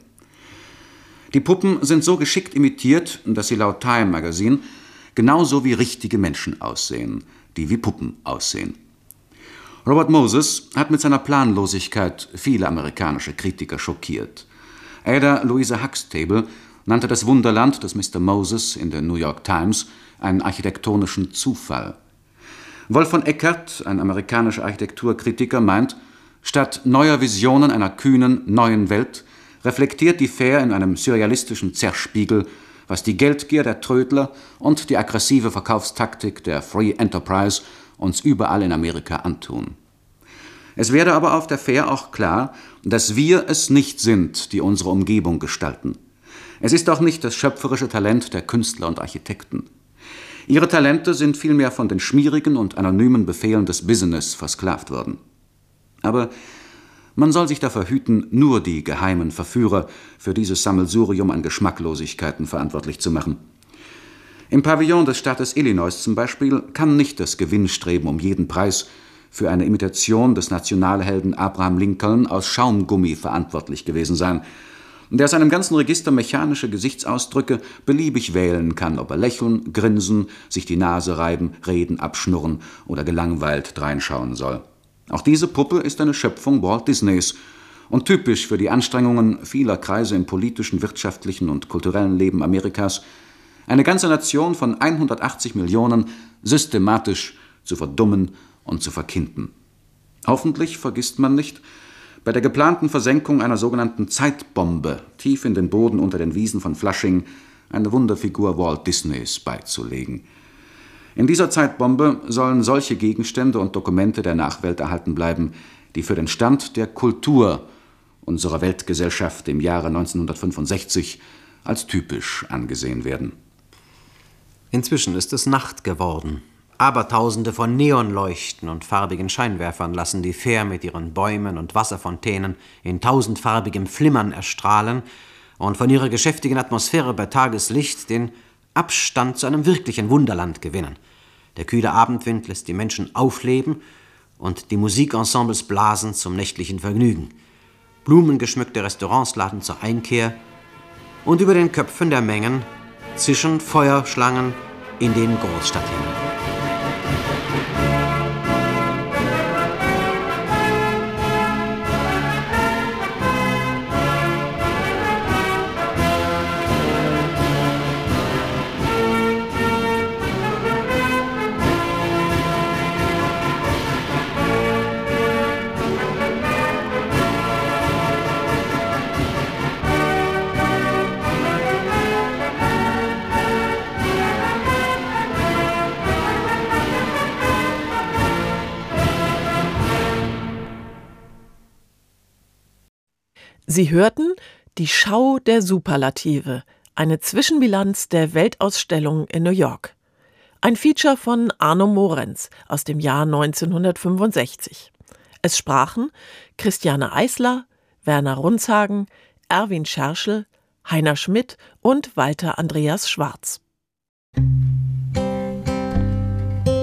Die Puppen sind so geschickt imitiert, dass sie laut Time Magazine genauso wie richtige Menschen aussehen, die wie Puppen aussehen. Robert Moses hat mit seiner Planlosigkeit viele amerikanische Kritiker schockiert. Ada Louisa Huxtable nannte das Wunderland des Mister Moses in der New York Times einen architektonischen Zufall. Wolf von Eckert, ein amerikanischer Architekturkritiker, meint, statt neuer Visionen einer kühnen, neuen Welt reflektiert die Fair in einem surrealistischen Zerspiegel, was die Geldgier der Trödler und die aggressive Verkaufstaktik der Free Enterprise uns überall in Amerika antun. Es werde aber auf der Fair auch klar, dass wir es nicht sind, die unsere Umgebung gestalten. Es ist auch nicht das schöpferische Talent der Künstler und Architekten. Ihre Talente sind vielmehr von den schmierigen und anonymen Befehlen des Business versklavt worden. Aber man soll sich davor hüten, nur die geheimen Verführer für dieses Sammelsurium an Geschmacklosigkeiten verantwortlich zu machen. Im Pavillon des Staates Illinois zum Beispiel kann nicht das Gewinnstreben um jeden Preis für eine Imitation des Nationalhelden Abraham Lincoln aus Schaumgummi verantwortlich gewesen sein, der aus einem ganzen Register mechanischer Gesichtsausdrücke beliebig wählen kann, ob er lächeln, grinsen, sich die Nase reiben, reden, abschnurren oder gelangweilt dreinschauen soll. Auch diese Puppe ist eine Schöpfung Walt Disneys und typisch für die Anstrengungen vieler Kreise im politischen, wirtschaftlichen und kulturellen Leben Amerikas, eine ganze Nation von hundertachtzig Millionen systematisch zu verdummen und zu verkinden. Hoffentlich vergisst man nicht, bei der geplanten Versenkung einer sogenannten Zeitbombe tief in den Boden unter den Wiesen von Flushing eine Wunderfigur Walt Disneys beizulegen. In dieser Zeitbombe sollen solche Gegenstände und Dokumente der Nachwelt erhalten bleiben, die für den Stand der Kultur unserer Weltgesellschaft im Jahre neunzehnhundertfünfundsechzig als typisch angesehen werden. Inzwischen ist es Nacht geworden. Abertausende von Neonleuchten und farbigen Scheinwerfern lassen die Fair mit ihren Bäumen und Wasserfontänen in tausendfarbigem Flimmern erstrahlen und von ihrer geschäftigen Atmosphäre bei Tageslicht den Abstand zu einem wirklichen Wunderland gewinnen. Der kühle Abendwind lässt die Menschen aufleben und die Musikensembles blasen zum nächtlichen Vergnügen. Blumengeschmückte Restaurants laden zur Einkehr und über den Köpfen der Mengen zischen Feuerschlangen in den Großstadthimmel. Sie hörten Die Schau der Superlative, eine Zwischenbilanz der Weltausstellung in New York. Ein Feature von Arno Morenz aus dem Jahr neunzehnhundertfünfundsechzig. Es sprachen Christiane Eisler, Werner Runzhagen, Erwin Scherschel, Heiner Schmidt und Walter Andreas Schwarz.